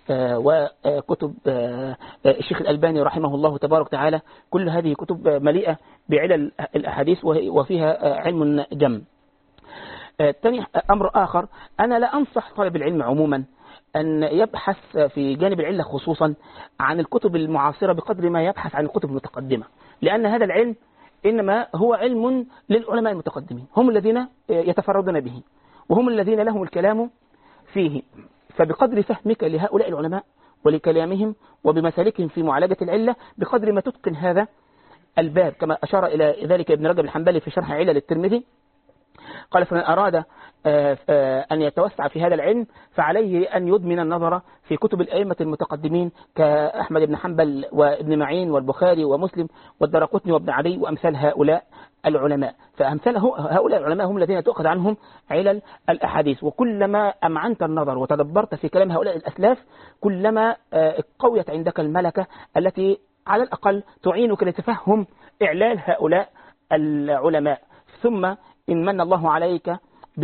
وكتب الشيخ الألباني رحمه الله تبارك وتعالى، كل هذه كتب مليئة بعلل الأحاديث وفيها علم جم. ثاني أمر آخر، أنا لا أنصح طالب العلم عموما أن يبحث في جانب العلة خصوصا عن الكتب المعاصرة بقدر ما يبحث عن الكتب المتقدمة، لأن هذا العلم إنما هو علم للعلماء المتقدمين، هم الذين يتفردون به وهم الذين لهم الكلام فيه. فبقدر فهمك لهؤلاء العلماء ولكلامهم وبمسالكهم في معالجة العلة، بقدر ما تتقن هذا الباب، كما أشار إلى ذلك ابن رجب الحنبلي في شرح علل الترمذي، قال: فمن أراد أن يتوسع في هذا العلم فعليه أن يدمن النظر في كتب الأئمة المتقدمين كأحمد بن حنبل وابن معين والبخاري ومسلم والدرقطني وابن عدي وأمثال هؤلاء العلماء. فأمثال هؤلاء العلماء هم الذين تؤخذ عنهم علل الأحاديث. وكلما أمعنت النظر وتدبرت في كلام هؤلاء الأسلاف، كلما قويت عندك الملكة التي على الأقل تعينك لتفهم إعلال هؤلاء العلماء. ثم إن من الله عليك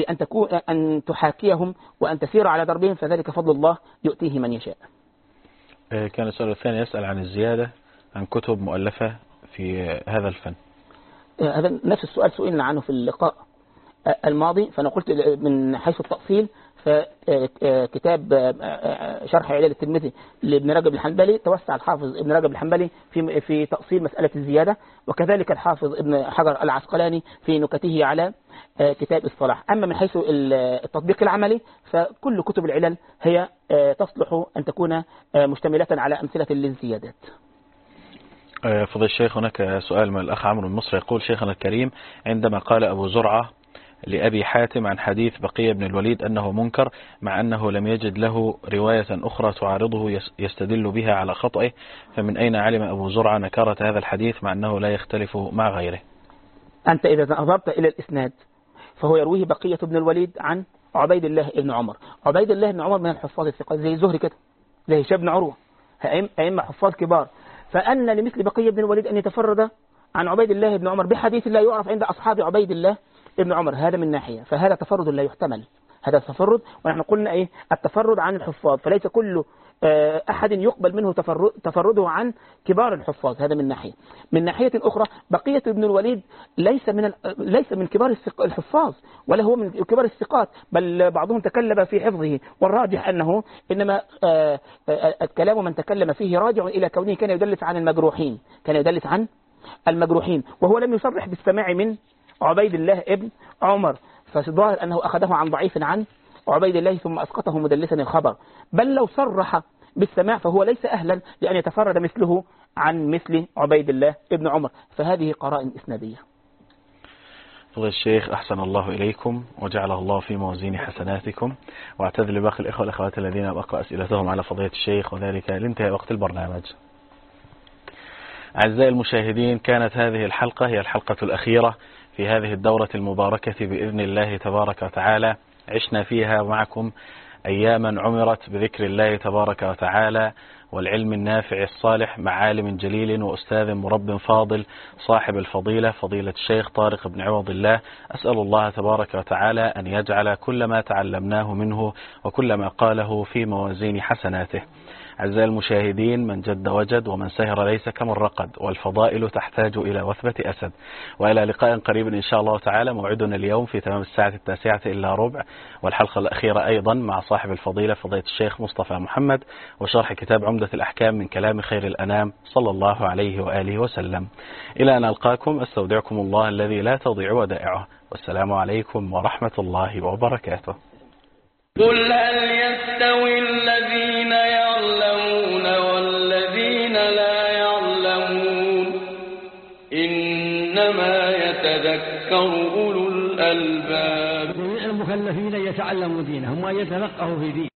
أن تحاكيهم وأن تسير على دربهم، فذلك فضل الله يؤتيه من يشاء.
كان السؤال الثاني يسأل عن الزيادة عن كتب مؤلفة في هذا الفن.
هذا نفس السؤال سئلنا عنه في اللقاء الماضي، فأنا قلت من حيث التأصيل فكتاب شرح علل الترمذي لابن رجب الحنبلي توسع الحافظ ابن رجب الحنبلي في تأصيل مسألة الزيادة، وكذلك الحافظ ابن حجر العسقلاني في نكته على كتاب الصلاح. أما من حيث التطبيق العملي فكل كتب العلل هي تصلح أن تكون مشتملة على أمثلة للزيادات.
فضل الشيخ، هناك سؤال من الأخ عمرو المصري يقول: شيخنا الكريم، عندما قال أبو زرعة لأبي حاتم عن حديث بقية بن الوليد أنه منكر، مع أنه لم يجد له رواية أخرى تعارضه يستدل بها على خطئه، فمن أين علم أبو زرعة نكارة هذا الحديث مع أنه لا يختلف مع غيره؟
أنت إذا نظرت إلى الإسناد فهو يرويه بقية بن الوليد عن عبيد الله بن عمر. عبيد الله بن عمر من الحفاظ الثقات زي زهري كده، زي هشام بن عروة، أئمة حفاظ كبار. فأن لمثل بقية بن الوليد أن يتفرد عن عبيد الله بن عمر بحديث لا يعرف عند أصحاب عبيد الله ابن عمر، هذا من ناحية، فهذا تفرد لا يحتمل، هذا تفرد. ونحن قلنا التفرد عن الحفاظ، فليس كل أحد يقبل منه تفرده عن كبار الحفاظ. هذا من ناحية. من ناحية أخرى بقية ابن الوليد ليس من كبار الحفاظ، ولا هو من كبار الثقات، بل بعضهم تكلم في حفظه، والراجح أنه إنما الكلام من تكلم فيه راجع إلى كونه كان يدلس عن المجروحين، وهو لم يصرح بالسماع من عبيد الله ابن عمر، فظاهر أنه أخذه عن ضعيف عن عبيد الله ثم أسقطه مدلسا الخبر. بل لو صرح بالسماع فهو ليس أهلا لأن يتفرد مثله عن مثل عبيد الله ابن عمر، فهذه قرائن إسنادية.
فضل الشيخ أحسن الله إليكم وجعله الله في موازين حسناتكم، واعتذر لباقي الإخوة والأخوات الذين أبقى أسئلتهم على فضيلة الشيخ، وذلك لانتهاء وقت البرنامج. أعزائي المشاهدين، كانت هذه الحلقة هي الحلقة الأخيرة في هذه الدورة المباركة بإذن الله تبارك وتعالى. عشنا فيها معكم أياما عمرت بذكر الله تبارك وتعالى والعلم النافع الصالح مع عالم جليل وأستاذ مرب فاضل صاحب الفضيلة فضيلة الشيخ طارق بن عوض الله. أسأل الله تبارك وتعالى أن يجعل كل ما تعلمناه منه وكل ما قاله في موازين حسناته. أعزائي المشاهدين، من جد وجد ومن سهر ليس كمن رقد، والفضائل تحتاج إلى وثبة أسد. وإلى لقاء قريب إن شاء الله تعالى. موعدنا اليوم في تمام الساعة 9:09 والحلقة الأخيرة أيضا مع صاحب الفضيلة فضيلة الشيخ مصطفى محمد وشرح كتاب عمدة الأحكام من كلام خير الأنام صلى الله عليه وآله وسلم. إلى أن ألقاكم أستودعكم الله الذي لا تضيع ودائعه، والسلام عليكم ورحمة الله وبركاته.
قل هل يستوي الذين يعلمون والذين لا يعلمون إنما يتذكر أولو الألباب.
المكلفين يتعلموا دينهم ويتفقهوا في دين